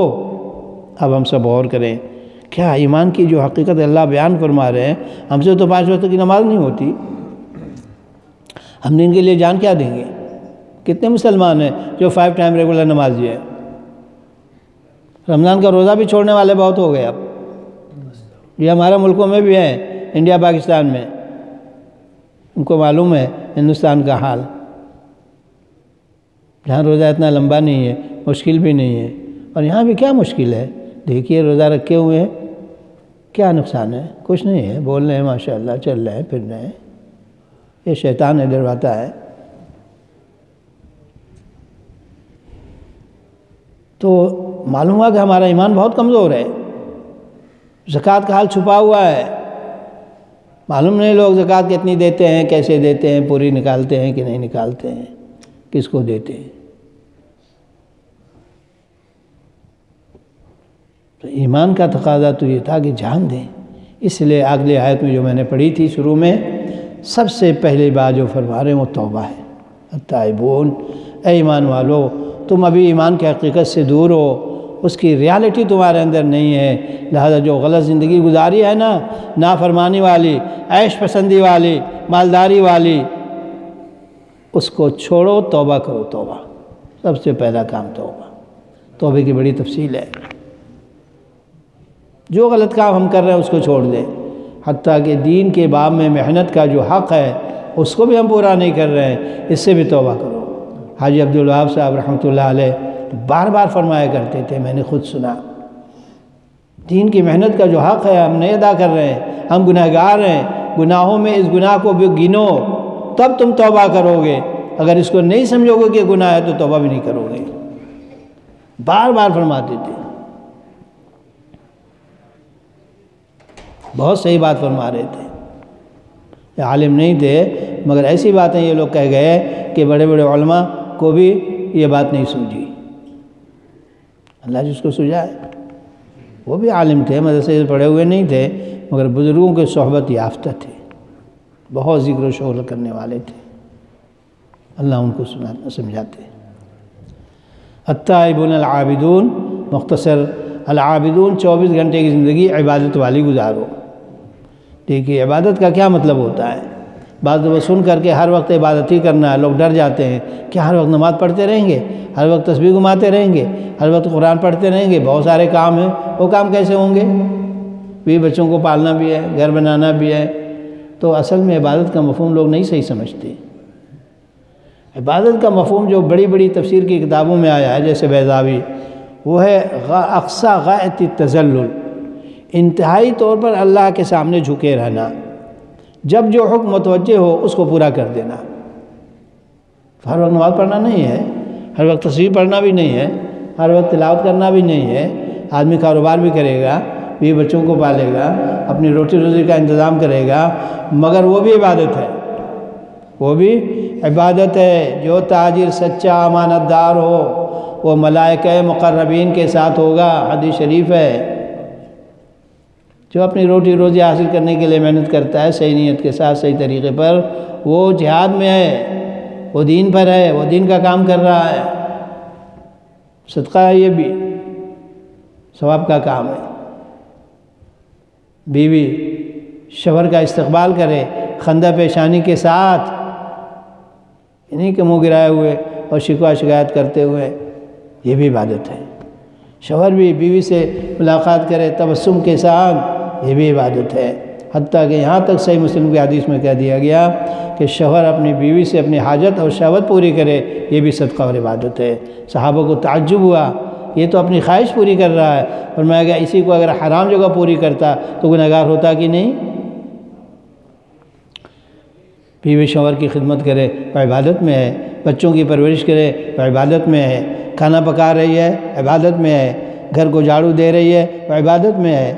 اب ہم سب غور کریں، کیا ایمان کی جو حقیقت اللہ بیان فرما رہے ہیں، ہم سے تو 5 وقت کی نماز نہیں ہوتی، ہم دین کے لیے جان کیا دیں گے؟ کتنے مسلمان ہیں جو 5 ٹائم ریگولر نمازی ہے؟ رمضان کا روزہ بھی چھوڑنے والے بہت ہو گئے اب۔ یہ ہمارے ملکوں میں بھی ہیں، انڈیا پاکستان میں، ان کو معلوم ہے ہندوستان کا حال، جہاں روزہ اتنا لمبا نہیں ہے، مشکل بھی نہیں ہے۔ اور یہاں بھی کیا مشکل ہے؟ دیکھیے روزہ رکھے ہوئے ہیں، کیا نقصان ہے؟ کچھ نہیں ہے، بول رہے ہیں ماشاءاللہ، چل رہے ہیں، پھر رہے ہیں۔ یہ شیطان ہے، ڈرواتا ہے۔ تو معلوم ہوا کہ ہمارا ایمان بہت کمزور ہے۔ زکوٰۃ کا حال چھپا ہوا ہے، معلوم نہیں لوگ زکوٰۃ کتنی دیتے ہیں، کیسے دیتے ہیں، پوری نکالتے ہیں کہ نہیں نکالتے ہیں، کس کو دیتے ہیں۔ تو ایمان کا تقاضا تو یہ تھا کہ جان دیں۔ اس لیے اگلی آیت میں جو میں نے پڑھی تھی شروع میں، سب سے پہلی بات جو فرما رہے ہیں وہ توبہ ہے۔ التائبون، اے ایمان والو، تم ابھی ایمان کی حقیقت سے دور ہو، اس کی ریالٹی تمہارے اندر نہیں ہے، لہذا جو غلط زندگی گزاری ہے نا، نافرمانی والی، عیش پسندی والی، مالداری والی، اس کو چھوڑو، توبہ کرو۔ توبہ سب سے پہلا کام توبہ۔ توبے کی بڑی تفصیل ہے، جو غلط کام ہم کر رہے ہیں اس کو چھوڑ دیں، حتیٰ کہ دین کے باب میں محنت کا جو حق ہے اس کو بھی ہم پورا نہیں کر رہے ہیں، اس سے بھی توبہ کرو۔ حاجی عبدالوہاب صاحب رحمۃ اللہ علیہ بار بار فرمایا کرتے تھے، میں نے خود سنا، دین کی محنت کا جو حق ہے ہم نہیں ادا کر رہے ہیں، ہم گناہ گار ہیں، گناہوں میں اس گناہ کو بھی گنو، تب تم توبہ کرو گے۔ اگر اس کو نہیں سمجھو گے کہ گناہ ہے تو توبہ بھی نہیں کرو گے۔ بار بار فرماتے تھے، بہت صحیح بات فرما رہے تھے۔ یہ عالم نہیں تھے، مگر ایسی باتیں یہ لوگ کہہ گئے کہ بڑے بڑے علماء کو بھی یہ بات نہیں سوجھی۔ اللہ جس کو سجائے، وہ بھی عالم تھے، مدرسے سے پڑھے ہوئے نہیں تھے، مگر بزرگوں کے صحبت یافتہ تھے، بہت ذکر و شغل کرنے والے تھے، اللہ ان کو سمجھاتے۔ التائبون العابدون، مختصر، العابدون 24 گھنٹے کی زندگی عبادت والی گزارو۔ دیکھیے عبادت کا کیا مطلب ہوتا ہے؟ بعض دفعہ سن کر کے ہر وقت عبادت ہی کرنا ہے، لوگ ڈر جاتے ہیں کہ ہر وقت نماز پڑھتے رہیں گے، ہر وقت تسبیح گھماتے رہیں گے، ہر وقت قرآن پڑھتے رہیں گے، بہت سارے کام ہیں، وہ کام کیسے ہوں گے؟ بھی بچوں کو پالنا بھی ہے، گھر بنانا بھی ہے۔ تو اصل میں عبادت کا مفہوم لوگ نہیں صحیح سمجھتے۔ عبادت کا مفہوم جو بڑی بڑی تفسیر کی کتابوں میں آیا ہے، جیسے بیضاوی، وہ ہے اقصی غایت التذلل، انتہائی طور پر اللہ کے سامنے جھکے رہنا، جب جو حکم متوجہ ہو اس کو پورا کر دینا۔ ہر وقت نماز پڑھنا نہیں ہے، ہر وقت تسبیح پڑھنا بھی نہیں ہے، ہر وقت تلاوت کرنا بھی نہیں ہے۔ آدمی کاروبار بھی کرے گا، بیوی بچوں کو پالے گا، اپنی روٹی روزی کا انتظام کرے گا، مگر وہ بھی عبادت ہے، وہ بھی عبادت ہے۔ جو تاجر سچا امانت دار ہو وہ ملائکہ مقربین کے ساتھ ہوگا، حدیث شریف ہے۔ جو اپنی روٹی روزی حاصل کرنے کے لیے محنت کرتا ہے صحیح نیت کے ساتھ، صحیح طریقے پر، وہ جہاد میں ہے، وہ دین پر ہے، وہ دین کا کام کر رہا ہے، صدقہ ہے، یہ بھی ثواب کا کام ہے۔ بیوی شوہر کا استقبال کرے خندہ پیشانی کے ساتھ، انہیں کہ منہ گرائے ہوئے اور شکوہ شکایت کرتے ہوئے، یہ بھی عبادت ہے۔ شوہر بھی بیوی سے ملاقات کرے تبسم کے ساتھ، یہ بھی عبادت ہے۔ حتیٰ کہ یہاں تک صحیح مسلم کی حدیث میں کہہ دیا گیا کہ شوہر اپنی بیوی سے اپنی حاجت اور شہوت پوری کرے، یہ بھی صدقہ اور عبادت ہے۔ صحابہ کو تعجب ہوا، یہ تو اپنی خواہش پوری کر رہا ہے، فرمایا گیا اسی کو اگر حرام جگہ پوری کرتا تو گنہگار ہوتا کہ نہیں؟ بیوی شوہر کی خدمت کرے وہ عبادت میں ہے، بچوں کی پرورش کرے وہ عبادت میں ہے، کھانا پکا رہی ہے عبادت میں ہے، گھر کو جھاڑو دے رہی ہے وہ عبادت میں ہے۔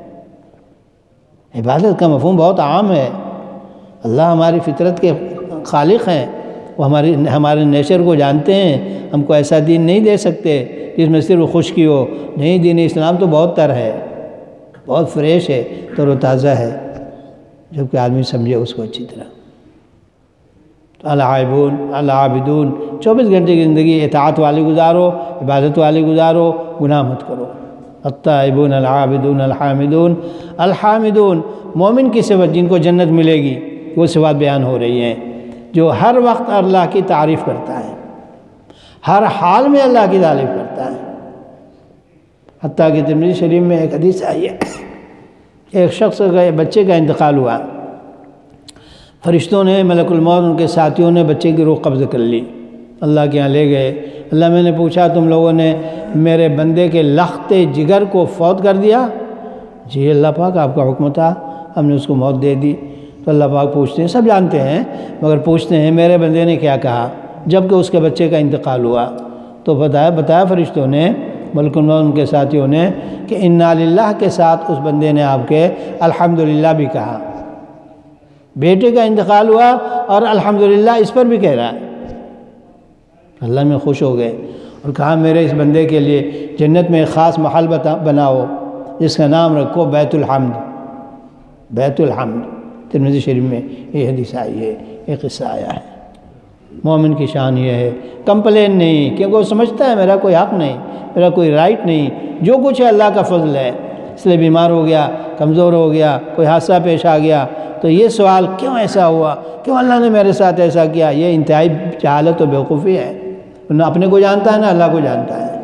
عبادت کا مفہوم بہت عام ہے۔ اللہ ہماری فطرت کے خالق ہیں، وہ ہمارے نیچر کو جانتے ہیں، ہم کو ایسا دین نہیں دے سکتے جس میں صرف خشکی ہو۔ نہیں، دین اسلام تو بہت تر ہے، بہت فریش ہے، تر و تازہ ہے، جبکہ آدمی سمجھے اس کو اچھی طرح۔ العابدون 24 گھنٹے کی زندگی اطاعت والی گزارو، عبادت والی گزارو، گناہ مت کرو۔ التائبون العابدون الحامدون۔ الحامدون مومن کی صفت جن کو جنت ملے گی، وہ صفات بیان ہو رہی ہیں، جو ہر وقت اللہ کی تعریف کرتا ہے، ہر حال میں اللہ کی تعریف کرتا ہے۔ حتیٰ کہ ترمذی شریف میں ایک حدیث آئی ہے، ایک شخص کا بچے کا انتقال ہوا، فرشتوں نے، ملک الموت ان کے ساتھیوں نے بچے کی روح قبض کر لی، اللہ کے یہاں لے گئے۔ اللہ میں نے پوچھا تم لوگوں نے میرے بندے کے لختے جگر کو فوت کر دیا؟ جی اللہ پاک آپ کا حکم تھا، ہم نے اس کو موت دے دی۔ تو اللہ پاک پوچھتے ہیں، سب جانتے ہیں مگر پوچھتے ہیں میرے بندے نے کیا کہا جب کہ اس کے بچے کا انتقال ہوا؟ تو بتایا فرشتوں نے، ملک الموت ان کے ساتھیوں نے، کہ انا للہ کے ساتھ اس بندے نے آپ کے الحمدللہ بھی کہا۔ بیٹے کا انتقال ہوا اور الحمدللہ اس پر بھی کہہ رہا ہے۔ اللہ میں خوش ہو گئے اور کہا میرے اس بندے کے لیے جنت میں ایک خاص محل بناؤ جس کا نام رکھو بیت الحمد۔ بیت الحمد ترمذی شریف میں یہ حدیث آئی ہے، یہ قصہ آیا ہے۔ مومن کی شان یہ ہے، کمپلین نہیں، کیونکہ وہ سمجھتا ہے میرا کوئی حق نہیں، میرا کوئی رائٹ نہیں، جو کچھ ہے اللہ کا فضل ہے۔ اس لیے بیمار ہو گیا، کمزور ہو گیا، کوئی حادثہ پیش آ گیا تو یہ سوال کیوں ایسا ہوا، کیوں اللہ نے میرے ساتھ ایسا کیا، یہ انتہائی جہالت و بیوقوفی ہے۔ نہ اپنے کو جانتا ہے نہ اللہ کو جانتا ہے۔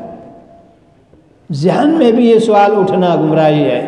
ذہن میں بھی یہ سوال اٹھنا گمراہی ہے،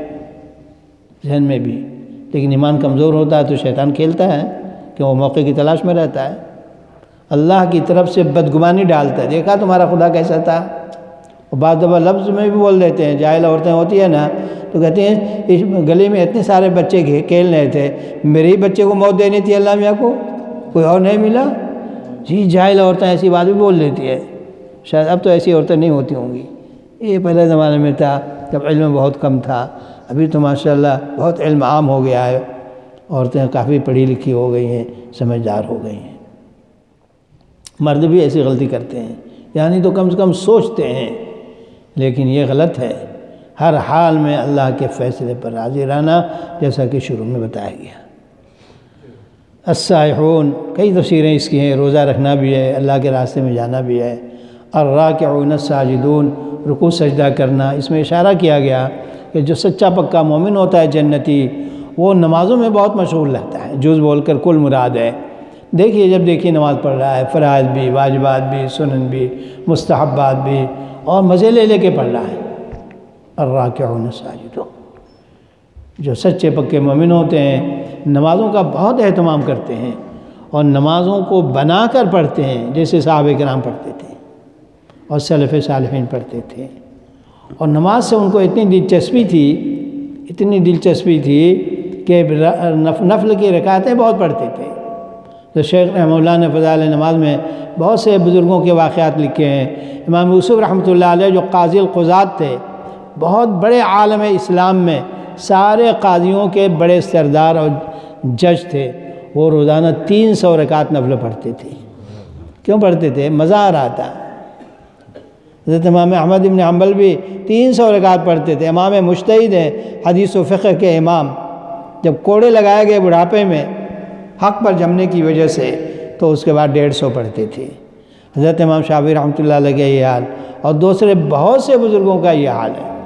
ذہن میں بھی۔ لیکن ایمان کمزور ہوتا ہے تو شیطان کھیلتا ہے کہ وہ موقع کی تلاش میں رہتا ہے، اللہ کی طرف سے بدگمانی ڈالتا ہے، دیکھا تمہارا خدا کیسا تھا۔ اور بعض دفعہ لفظ میں بھی بول دیتے ہیں، جاہل عورتیں ہوتی ہیں نا تو کہتے ہیں اس گلی میں اتنے سارے بچے کھیل رہے تھے، میرے ہی بچے کو موت دینی تھی اللہ میاں کو، کوئی اور نہیں ملا۔ جی جاہل عورتیں ایسی بات بھی بول دیتی ہے، شاید اب تو ایسی عورتیں نہیں ہوتی ہوں گی، یہ پہلے زمانے میں تھا جب علم بہت کم تھا، ابھی تو ماشاءاللہ بہت علم عام ہو گیا ہے، عورتیں کافی پڑھی لکھی ہو گئی ہیں، سمجھدار ہو گئی ہیں۔ مرد بھی ایسی غلطی کرتے ہیں، یعنی تو کم سے کم سوچتے ہیں، لیکن یہ غلط ہے۔ ہر حال میں اللہ کے فیصلے پر راضی رہنا، جیسا کہ شروع میں بتایا گیا۔ السائحون، کئی تفسیریں اس کی ہیں، روزہ رکھنا بھی ہے، اللہ کے راستے میں جانا بھی ہے۔ الراکعون الساجدون، رکوع سجدہ کرنا، اس میں اشارہ کیا گیا کہ جو سچا پکا مومن ہوتا ہے جنتی، وہ نمازوں میں بہت مشغول رہتا ہے، جز بول کر کل مراد ہے۔ دیکھیے جب دیکھیے نماز پڑھ رہا ہے، فرائض بھی، واجبات بھی، سنن بھی، مستحبات بھی، اور مزے لے لے کے پڑھ رہا ہے۔ الراکعون الساجدون، جو سچے پکے مومن ہوتے ہیں نمازوں کا بہت اہتمام کرتے ہیں، اور نمازوں کو بنا کر پڑھتے ہیں، جیسے صحابہ کرام پڑھتے تھے اور سلف صالحین پڑھتے تھے۔ اور نماز سے ان کو اتنی دلچسپی تھی کہ نفل کی رکعتیں بہت پڑھتے تھے۔ تو شیخ رحمہ اللہ نے فضائل نماز میں بہت سے بزرگوں کے واقعات لکھے ہیں۔ امام یوسف رحمۃ اللہ علیہ جو قاضی القضات تھے، بہت بڑے عالم اسلام میں سارے قاضیوں کے بڑے سردار اور جج تھے، وہ روزانہ 300 رکعت نفل پڑھتے تھے۔ کیوں پڑھتے تھے؟ مزہ آ رہا تھا۔ حضرت امام احمد بن حنبل بھی 300 رکعت پڑھتے تھے، امام مجتہد ہیں، حدیث و فقہ کے امام۔ جب کوڑے لگائے گئے بڑھاپے میں حق پر جمنے کی وجہ سے، تو اس کے بعد 150 پڑھتے تھے۔ حضرت امام شافعی رحمۃ اللہ علیہ کا یہ حال، اور دوسرے بہت سے بزرگوں کا یہ حال ہے۔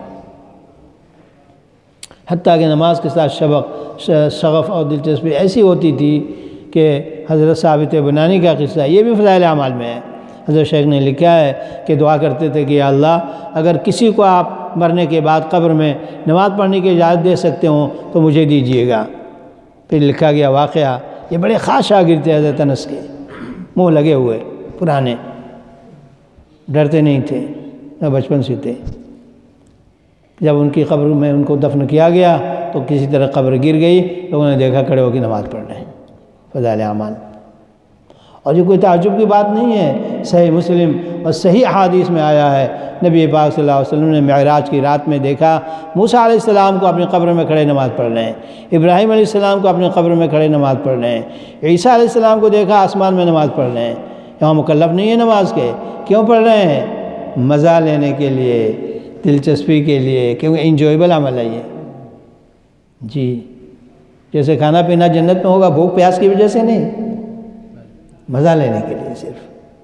حتیٰ کہ نماز کے ساتھ شغف اور دلچسپی ایسی ہوتی تھی کہ حضرت ثابت بنانی کا قصہ، یہ بھی فضائل اعمال میں ہے۔ حضرت شیخ نے لکھا ہے کہ دعا کرتے تھے کہ یا اللہ، اگر کسی کو آپ مرنے کے بعد قبر میں نماز پڑھنے کی اجازت دے سکتے ہوں تو مجھے دیجیے گا۔ پھر لکھا گیا واقعہ، یہ بڑے خاص شاگرد تھے حضرت انس کے، منہ لگے ہوئے، پرانے، ڈرتے نہیں تھے، بچپن سے تھے۔ جب ان کی قبر میں ان کو دفن کیا گیا تو کسی طرح قبر گر گئی، لوگوں نے دیکھا کھڑے ہو کے نماز پڑھ رہے ہیں۔ فضائل اعمال، اور یہ کوئی تعجب کی بات نہیں ہے، صحیح مسلم اور صحیح احادیث میں آیا ہے، نبی پاک صلی اللہ علیہ وسلم نے معراج کی رات میں دیکھا موسیٰ علیہ السلام کو اپنی قبر میں کھڑے نماز پڑھ رہے ہیں، ابراہیم علیہ السلام کو اپنی قبر میں کھڑے نماز پڑھ رہے ہیں، عیسیٰ علیہ السلام کو دیکھا آسمان میں نماز پڑھ رہے ہیں۔ یہاں مکلف نہیں ہے نماز کے، کیوں پڑھ رہے ہیں؟ مزہ لینے کے لیے، دلچسپی کے لیے، کیونکہ انجویبل عمل ہے یہ۔ جی، جیسے کھانا پینا جنت میں ہوگا، بھوک پیاس کی وجہ سے نہیں، مزہ لینے کے لیے صرف۔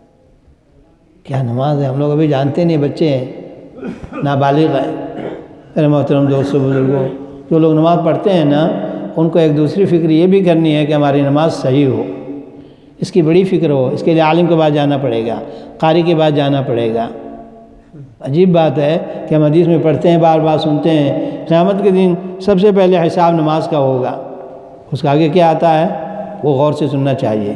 کیا نماز ہے، ہم لوگ ابھی جانتے نہیں، بچے ہیں، نابالغ ہیں۔ میرے محترم دوستو بزرگوں، جو لوگ نماز پڑھتے ہیں نا، ان کو ایک دوسری فکر یہ بھی کرنی ہے کہ ہماری نماز صحیح ہو، اس کی بڑی فکر ہو۔ اس کے لیے عالم کے پاس جانا پڑے گا، قاری کے پاس جانا پڑے گا۔ عجیب بات ہے کہ ہم حدیث میں پڑھتے ہیں، بار بار سنتے ہیں، قیامت کے دن سب سے پہلے حساب نماز کا ہوگا۔ اس کا آگے کیا آتا ہے، وہ غور سے سننا چاہیے۔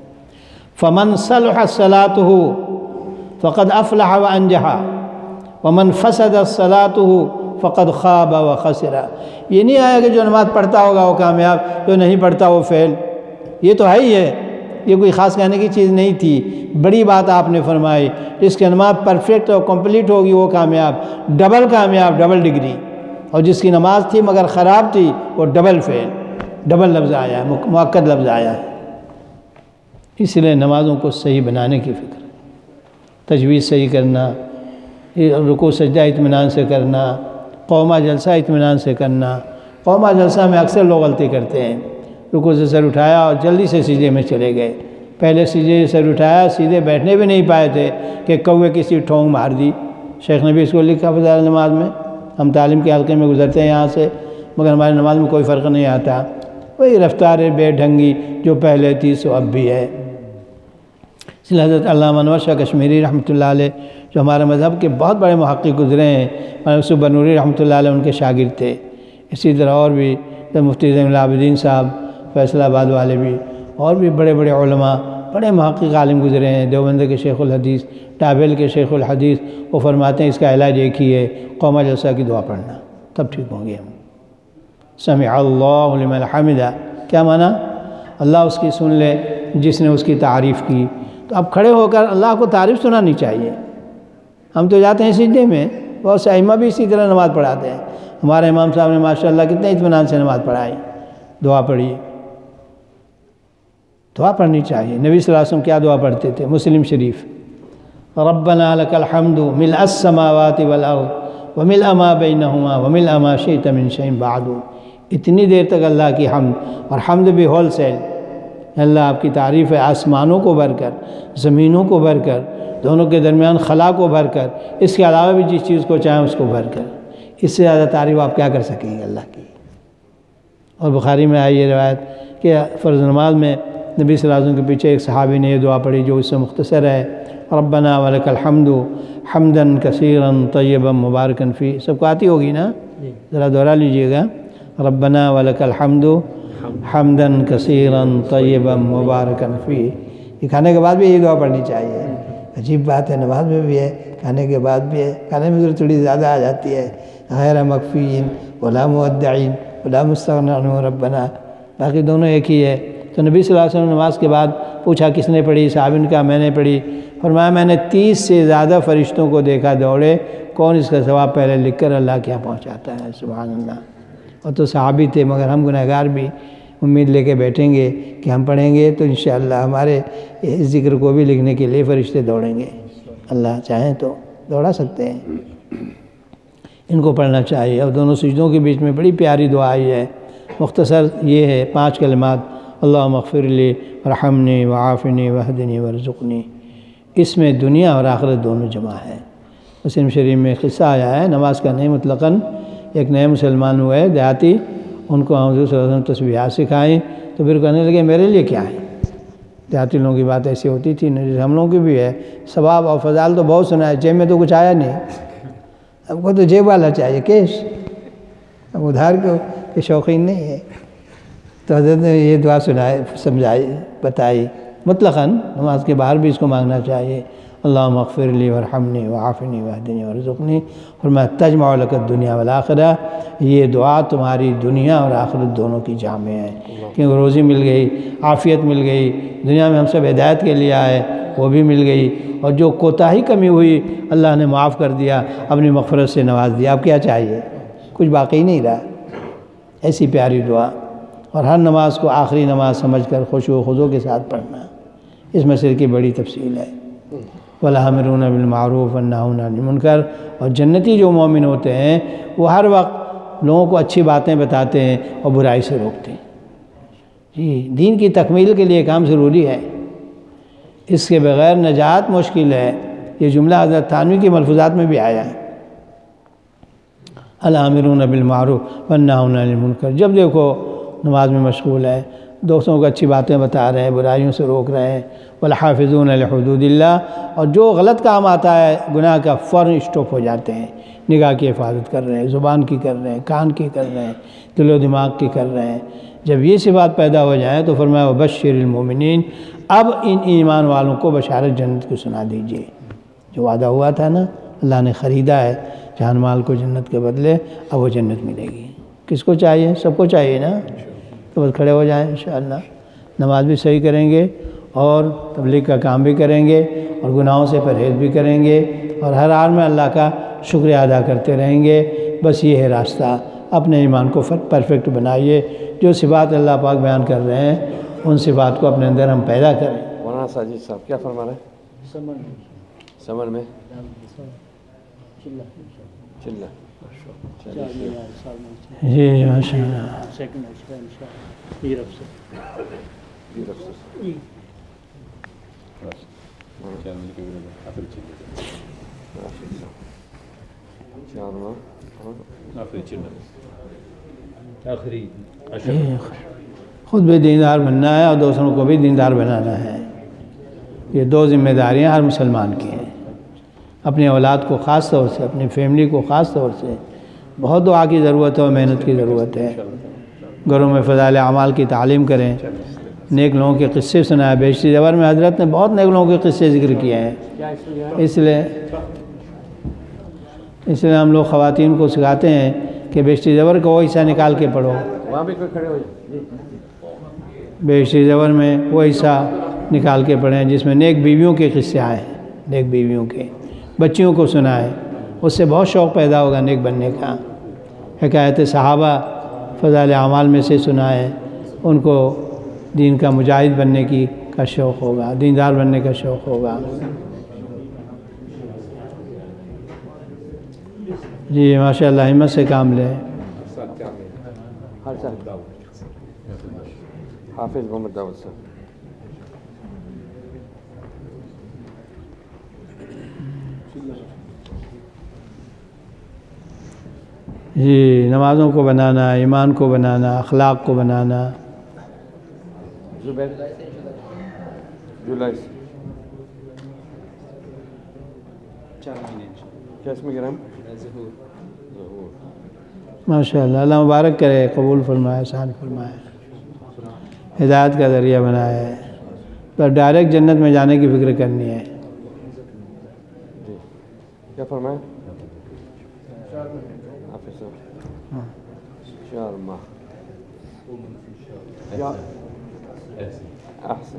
فمن صلح صلاته فقد افلح وانجح ومن فسد صلاته فقد خاب وخسر۔ یہ نہیں آیا کہ جو نماز پڑھتا ہوگا وہ کامیاب، جو نہیں پڑھتا وہ فیل۔ یہ تو ہے ہی ہے، یہ کوئی خاص کہنے کی چیز نہیں تھی، بڑی بات آپ نے فرمائی۔ جس کی نماز پرفیکٹ اور کمپلیٹ ہوگی وہ کامیاب، ڈبل ڈگری، اور جس کی نماز تھی مگر خراب تھی وہ ڈبل فیل۔ ڈبل لفظ آیا ہے، مؤکد لفظ آیا ہے۔ اس لیے نمازوں کو صحیح بنانے کی فکر، تجوید صحیح کرنا، رکوع سجدہ اطمینان سے کرنا، قومہ جلسہ اطمینان سے کرنا۔ قومہ جلسہ میں اکثر لوگ غلطی کرتے ہیں، رکوع سے سر اٹھایا اور جلدی سے سجدے میں چلے گئے۔ پہلے سجدے سے سر اٹھایا، سیدھے بیٹھنے بھی نہیں پائے تھے کہ کوے کسی ٹھونگ مار دی۔ شیخ نے بھی اس کو لکھا فضائل نماز میں۔ ہم تعلیم کے حلقے میں گزرتے ہیں یہاں سے، مگر ہماری نماز میں کوئی فرق نہیں آتا، وہی رفتار بے ڈھنگی جو پہلے تھی سو اب بھی ہے۔ اس لیے حضرت علامہ انور شاہ کشمیری رحمۃ اللہ علیہ جو ہمارے مذہب کے بہت بڑے محقق گزرے ہیں، یوسف بنوری رحمۃ اللہ علیہ ان کے شاگرد تھے۔ اسی طرح اور بھی مفتی زین العابدین صاحب فیصل آباد والے بھی، اور بھی بڑے بڑے علماء، بڑے محقق عالم گزرے ہیں۔ دیوبند کے شیخ الحدیث، ٹابل کے شیخ الحدیث، وہ فرماتے ہیں اس کا علاج ایک ہی ہے، قومہ جلسہ کی دعا پڑھنا، تب ٹھیک ہوں گے ہم۔ سمع اللہ لمن حمدہ، کیا معنی؟ اللہ اس کی سن لے جس نے اس کی تعریف کی۔ تو اب کھڑے ہو کر اللہ کو تعریف سنانی چاہیے۔ ہم تو جاتے ہیں سجدے میں، بہت سے ائمہ بھی اسی طرح نماز پڑھاتے ہیں۔ ہمارے امام صاحب نے ماشاءاللہ کتنے اطمینان سے نماز پڑھائی، دعا پڑھی، دعا پڑھنی چاہیے۔ نبی صلی اللہ علیہ وسلم کیا دعا پڑھتے تھے؟ مسلم شریف، ربنا لک الحمد ملء السماوات والارض وملء ما بینہما وملء ما شئت من شیء بعد۔ اتنی دیر تک اللہ کی حمد، اور حمد بھی ہول سیل، اللہ آپ کی تعریف ہے آسمانوں کو بھر کر، زمینوں کو بھر کر، دونوں کے درمیان خلا کو بھر کر، اس کے علاوہ بھی جس چیز کو چاہیں اس کو بھر کر، اس سے زیادہ تعریف آپ کیا کر سکیں گے اللہ کی۔ اور بخاری میں آئی یہ روایت کہ فرض نماز میں نبی صلی اللہ علیہ وسلم کے پیچھے ایک صحابی نے یہ دعا پڑھی جو اس سے مختصر ہے، ربنا ولک الحمد حمدا کثیرا طیبا مبارکا فی۔ سب کو آتی ہوگی نا؟ ذرا دوہرا لیجئے گا، ربنا ولک الحمد حمدا کثیرا طیبا مبارکا فی۔ یہ کھانے کے بعد بھی یہ دعا پڑھنی چاہیے۔ عجیب بات ہے، نماز میں بھی ہے، کھانے کے بعد بھی ہے۔ کھانے میں ضرور تھوڑی زیادہ آ جاتی ہے، غیر مکفین ولا مودعین ولا مستغنی عنہ ربنا، باقی دونوں ایک ہی ہے۔ تو نبی صلی اللہ علیہ وسلم نے نماز کے بعد پوچھا کس نے پڑھی؟ صحابی نے کہا میں نے پڑھی۔ فرمایا میں نے 30 سے زیادہ فرشتوں کو دیکھا دوڑے، کون اس کا ثواب پہلے لکھ کر اللہ کے یہاں پہنچاتا ہے؟ سبحان اللہ۔ اور تو صحابی تھے، مگر ہم گنہگار بھی امید لے کے بیٹھیں گے کہ ہم پڑھیں گے تو انشاءاللہ ہمارے اس ذکر کو بھی لکھنے کے لیے فرشتے دوڑیں گے، اللہ چاہیں تو دوڑا سکتے ہیں۔ ان کو پڑھنا چاہیے۔ اور دونوں سجدوں کے بیچ میں بڑی پیاری دعا آئی ہے، مختصر یہ ہے 5 کلمات، اللہم اغفر لی ورحمنی وعافنی واہدنی وارزقنی۔ اس میں دنیا اور آخرت دونوں جمع ہے۔ مسلم شریف میں قصہ آیا ہے، نماز کا نہیں مطلقاً، ایک نئے مسلمان ہوئے دیہاتی، ان کو حضور صلی اللہ علیہ وسلم تسبیحات سکھائیں تو پھر کہنے لگے میرے لیے کیا ہے؟ دیہاتی لوگوں کی بات ایسی ہوتی تھی، ہم لوگوں کی بھی ہے، ثواب اور فضائل تو بہت سنا ہے، جیب میں تو کچھ آیا نہیں، ہم کو تو جیب والا چاہیے، کیش، اب ادھار کے شوقین نہیں ہے۔ تو حضرت نے یہ دعا سنائے، سمجھائی، بتائی، مطلقاً نماز کے باہر بھی اس کو مانگنا چاہیے، اللہم اغفر لی ورحمنی وعافنی واہدنی وارزقنی۔ فرمایا تجمع لک الدنیا والآخرہ، یہ دعا تمہاری دنیا اور آخرت دونوں کی جامع ہے، کیونکہ روزی مل گئی، عافیت مل گئی، دنیا میں ہم سب ہدایت کے لیے آئے وہ بھی مل گئی، اور جو کوتاہی کمی ہوئی اللہ نے معاف کر دیا، اپنی مغفرت سے نواز دیا۔ اب کیا چاہیے؟ کچھ باقی نہیں رہا۔ ایسی پیاری دعا، اور ہر نماز کو آخری نماز سمجھ کر خشوع و خضوع کے ساتھ پڑھنا، اس مسئلے کی بڑی تفصیل ہے۔ وَالْآمِرُونَ بِالْمَعْرُوفِ وَالنَّاهُونَ عَنِ الْمُنكَرِ، اور جنتی جو مومن ہوتے ہیں وہ ہر وقت لوگوں کو اچھی باتیں بتاتے ہیں اور برائی سے روکتے ہیں۔ جی، دین کی تکمیل کے لیے کام ضروری ہے، اس کے بغیر نجات مشکل ہے۔ یہ جملہ حضرت تھانوی کے ملفوظات میں بھی آیا ہے، الْآمِرُونَ بِالْمَعْرُوفِ وَالنَّاهُونَ عَنِ الْمُنكَرِ۔ جب دیکھو نماز میں مشغول ہے، دوستوں کو اچھی باتیں بتا رہے ہیں، برائیوں سے روک رہے ہیں، وَالْحَافِظُونَ لِحُدُودِ اللَّهِ، اور جو غلط کام آتا ہے گناہ کا فوراً اسٹاپ ہو جاتے ہیں، نگاہ کی حفاظت کر رہے ہیں، زبان کی کر رہے ہیں، کان کی کر رہے ہیں، دل و دماغ کی کر رہے ہیں۔ جب یہ صفات پیدا ہو جائیں تو فرمایا وَبَشِّرِ الْمُؤْمِنِينَ، اب ان ایمان والوں کو بشارت جنت کو سنا دیجئے۔ جو وعدہ ہوا تھا نا، اللہ نے خریدا ہے جان مال کو جنت کے بدلے، اب وہ جنت ملے گی۔ کس کو چاہیے؟ سب کو چاہیے نا؟ تو بس کھڑے ہو جائیں انشاءاللہ، نماز بھی صحیح کریں گے اور تبلیغ کا کام بھی کریں گے اور گناہوں سے پرہیز بھی کریں گے اور ہر حال میں اللہ کا شکریہ ادا کرتے رہیں گے۔ بس یہ ہے راستہ، اپنے ایمان کو پرفیکٹ بنائیے۔ جو صفات اللہ پاک بیان کر رہے ہیں ان صفات کو اپنے اندر ہم پیدا کریں۔ مولانا ساجد صاحب کیا فرما رہے ہیں؟ سمر میں چلہ جی ماشاء اللہ۔ خود بھی دیندار بننا ہے اور دوسروں کو بھی دیندار بنانا ہے، یہ دو ذمہ داریاں ہر مسلمان کی ہیں۔ اپنی اولاد کو خاص طور سے، اپنی فیملی کو خاص طور سے بہت دعا کی ضرورت ہے اور محنت کی ضرورت ہے۔ گھروں میں فضائل اعمال کی تعلیم کریں، نیک لوگوں کے قصے سنائیں۔ بیشتری زبر میں حضرت نے بہت نیک لوگوں کے قصے ذکر کیے ہیں، اس لیے ہم لوگ خواتین کو سکھاتے ہیں کہ بیشتری زبر کا وہ حصہ نکال کے پڑھو، بیشتری زبر میں وہ حصہ نکال کے پڑھیں جس میں نیک بیویوں کے قصے آئیں، نیک بیویوں کے، بچیوں کو سنائیں، اس سے بہت شوق پیدا ہوگا نیک بننے کا۔ حکایت صحابہ فضائل اعمال میں سے سنائیں، ان کو دین کا مجاہد بننے کا شوق ہوگا، دیندار بننے کا شوق ہوگا۔ جی ماشاءاللہ، ہمت سے کام لیں۔ حافظ محمد داؤد صاحب۔ جی نمازوں کو بنانا، ایمان کو بنانا، اخلاق کو بنانا۔ زبیر جولائی 4 مہینے کیا اس میں گرام ماشاءاللہ، اللہ مبارک کرے، قبول فرمائے، احسان فرمائے، ہدایت کا ذریعہ بنائے، پر ڈائریکٹ جنت میں جانے کی فکر کرنی ہے۔ جی کیا فرمائے؟ 4 ماہ احسن۔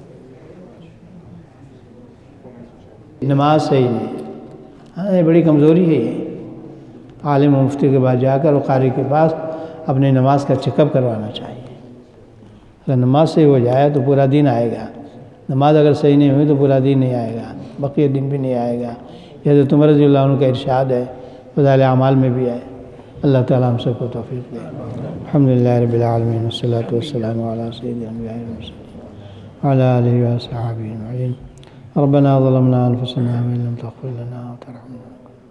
نماز صحیح نہیں، ہاں یہ بڑی کمزوری ہے۔ یہ عالم و مفتی کے بعد جا کر اور قاری کے پاس اپنی نماز کا چیک اپ کروانا چاہیے۔ اگر نماز صحیح ہو جائے تو پورا دین آئے گا، نماز اگر صحیح نہیں ہوئی تو پورا دین نہیں آئے گا، بقیہ دن بھی نہیں آئے گا۔ یہ حضرت عمر رضی اللہ عنہ کا ارشاد ہے، فضائل اعمال میں بھی ہے۔ اللہ تعالیٰ ہم سب کو توفیق دے۔ الحمدللہ رب العالمین والصلاة والسلام علی سید الانبیاء والمرسلین وعلی آلہ وصحبہ اجمعین۔ ربنا ظلمنا انفسنا وان لم تغفر لنا وترحمنا۔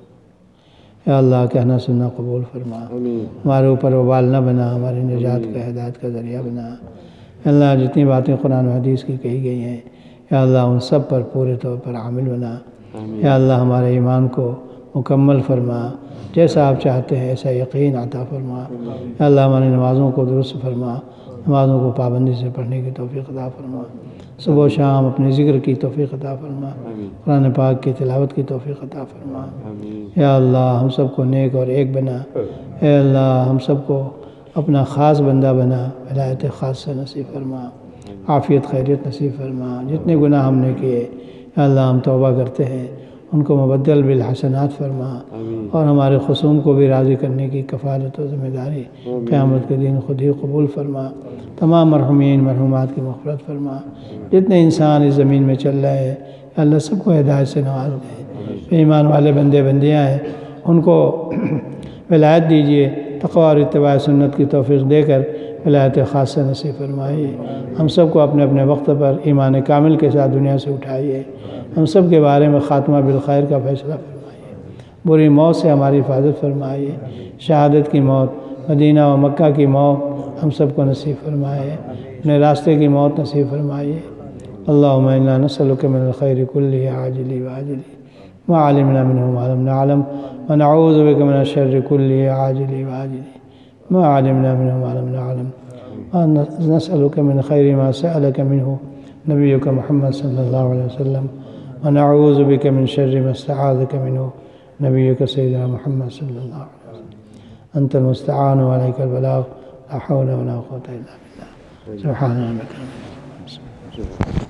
یا اللہ کہنا سننا قبول فرما، ہمارے اوپر وبال نہ بنا، ہماری نجات کا ہدایت کا ذریعہ بنا۔ یا اللہ جتنی باتیں قرآن و حدیث کی کہی گئی ہیں، یا اللہ ان سب پر پورے طور پر عامل بنا۔ یا اللہ ہمارے ایمان کو مکمل فرما، جیسا آپ چاہتے ہیں ایسا یقین عطا فرما۔ یا اللہ ہماری نمازوں کو درست فرما، نمازوں کو پابندی سے پڑھنے کی توفیق عطا فرما، صبح و شام اپنے ذکر کی توفیق عطا فرما، قرآن پاک کی تلاوت کی توفیق عطا فرما۔ یا اللہ ہم سب کو نیک اور ایک بنا۔ اے اللہ ہم سب کو اپنا خاص بندہ بنا، ولایت خاص سے نصیب فرما، عافیت خیریت نصیب فرما۔ جتنے گناہ ہم نے کیے یا اللہ ہم توبہ کرتے ہیں، ان کو مبدل بالحسنات فرما، اور ہمارے خصوم کو بھی راضی کرنے کی کفالت و ذمہ داری قیامت کے دن خود ہی قبول فرما۔ تمام مرحومین مرحومات کی مغفرت فرما۔ جتنے انسان اس زمین میں چل رہے ہیں یا اللہ سب کو ہدایت سے نواز دے۔ ایمان والے بندے بندیاں ہیں، ان کو ولایت دیجیے، تقوی اور اتباع سنت کی توفیق دے کر ولایت خاص سے نصیب فرمائیے۔ ہم سب کو اپنے اپنے وقت پر ایمان کامل کے ساتھ دنیا سے اٹھائیے۔ ہم سب کے بارے میں خاتمہ بالخیر کا فیصلہ فرمائیے، بری موت سے ہماری حفاظت فرمائیے، شہادت کی موت، مدینہ و مکہ کی موت ہم سب کو نصیب فرمائے، اپنے راستے کی موت نصیب فرمائیے۔ اللہم انا نسألک من الخیر کلہ عاجلہ وآجلہ ما علمنا منہ وما لم نعلم ونعوذ بک من الشر کلہ عاجلہ وآجلہ ما علمنا منہ وما لم نعلم ونسألک من خیر ما سألک منہ نبیک محمد صلی اللہ علیہ وسلم ونعوذ بک من شر ما استعاذک منہ نبیک سیدنا محمد صلی اللہ علیہ وسلم۔ انت المستعان وعلیک البلاغ لا حول ولا قوة الا باللہ۔ سبحان ربک رب العزة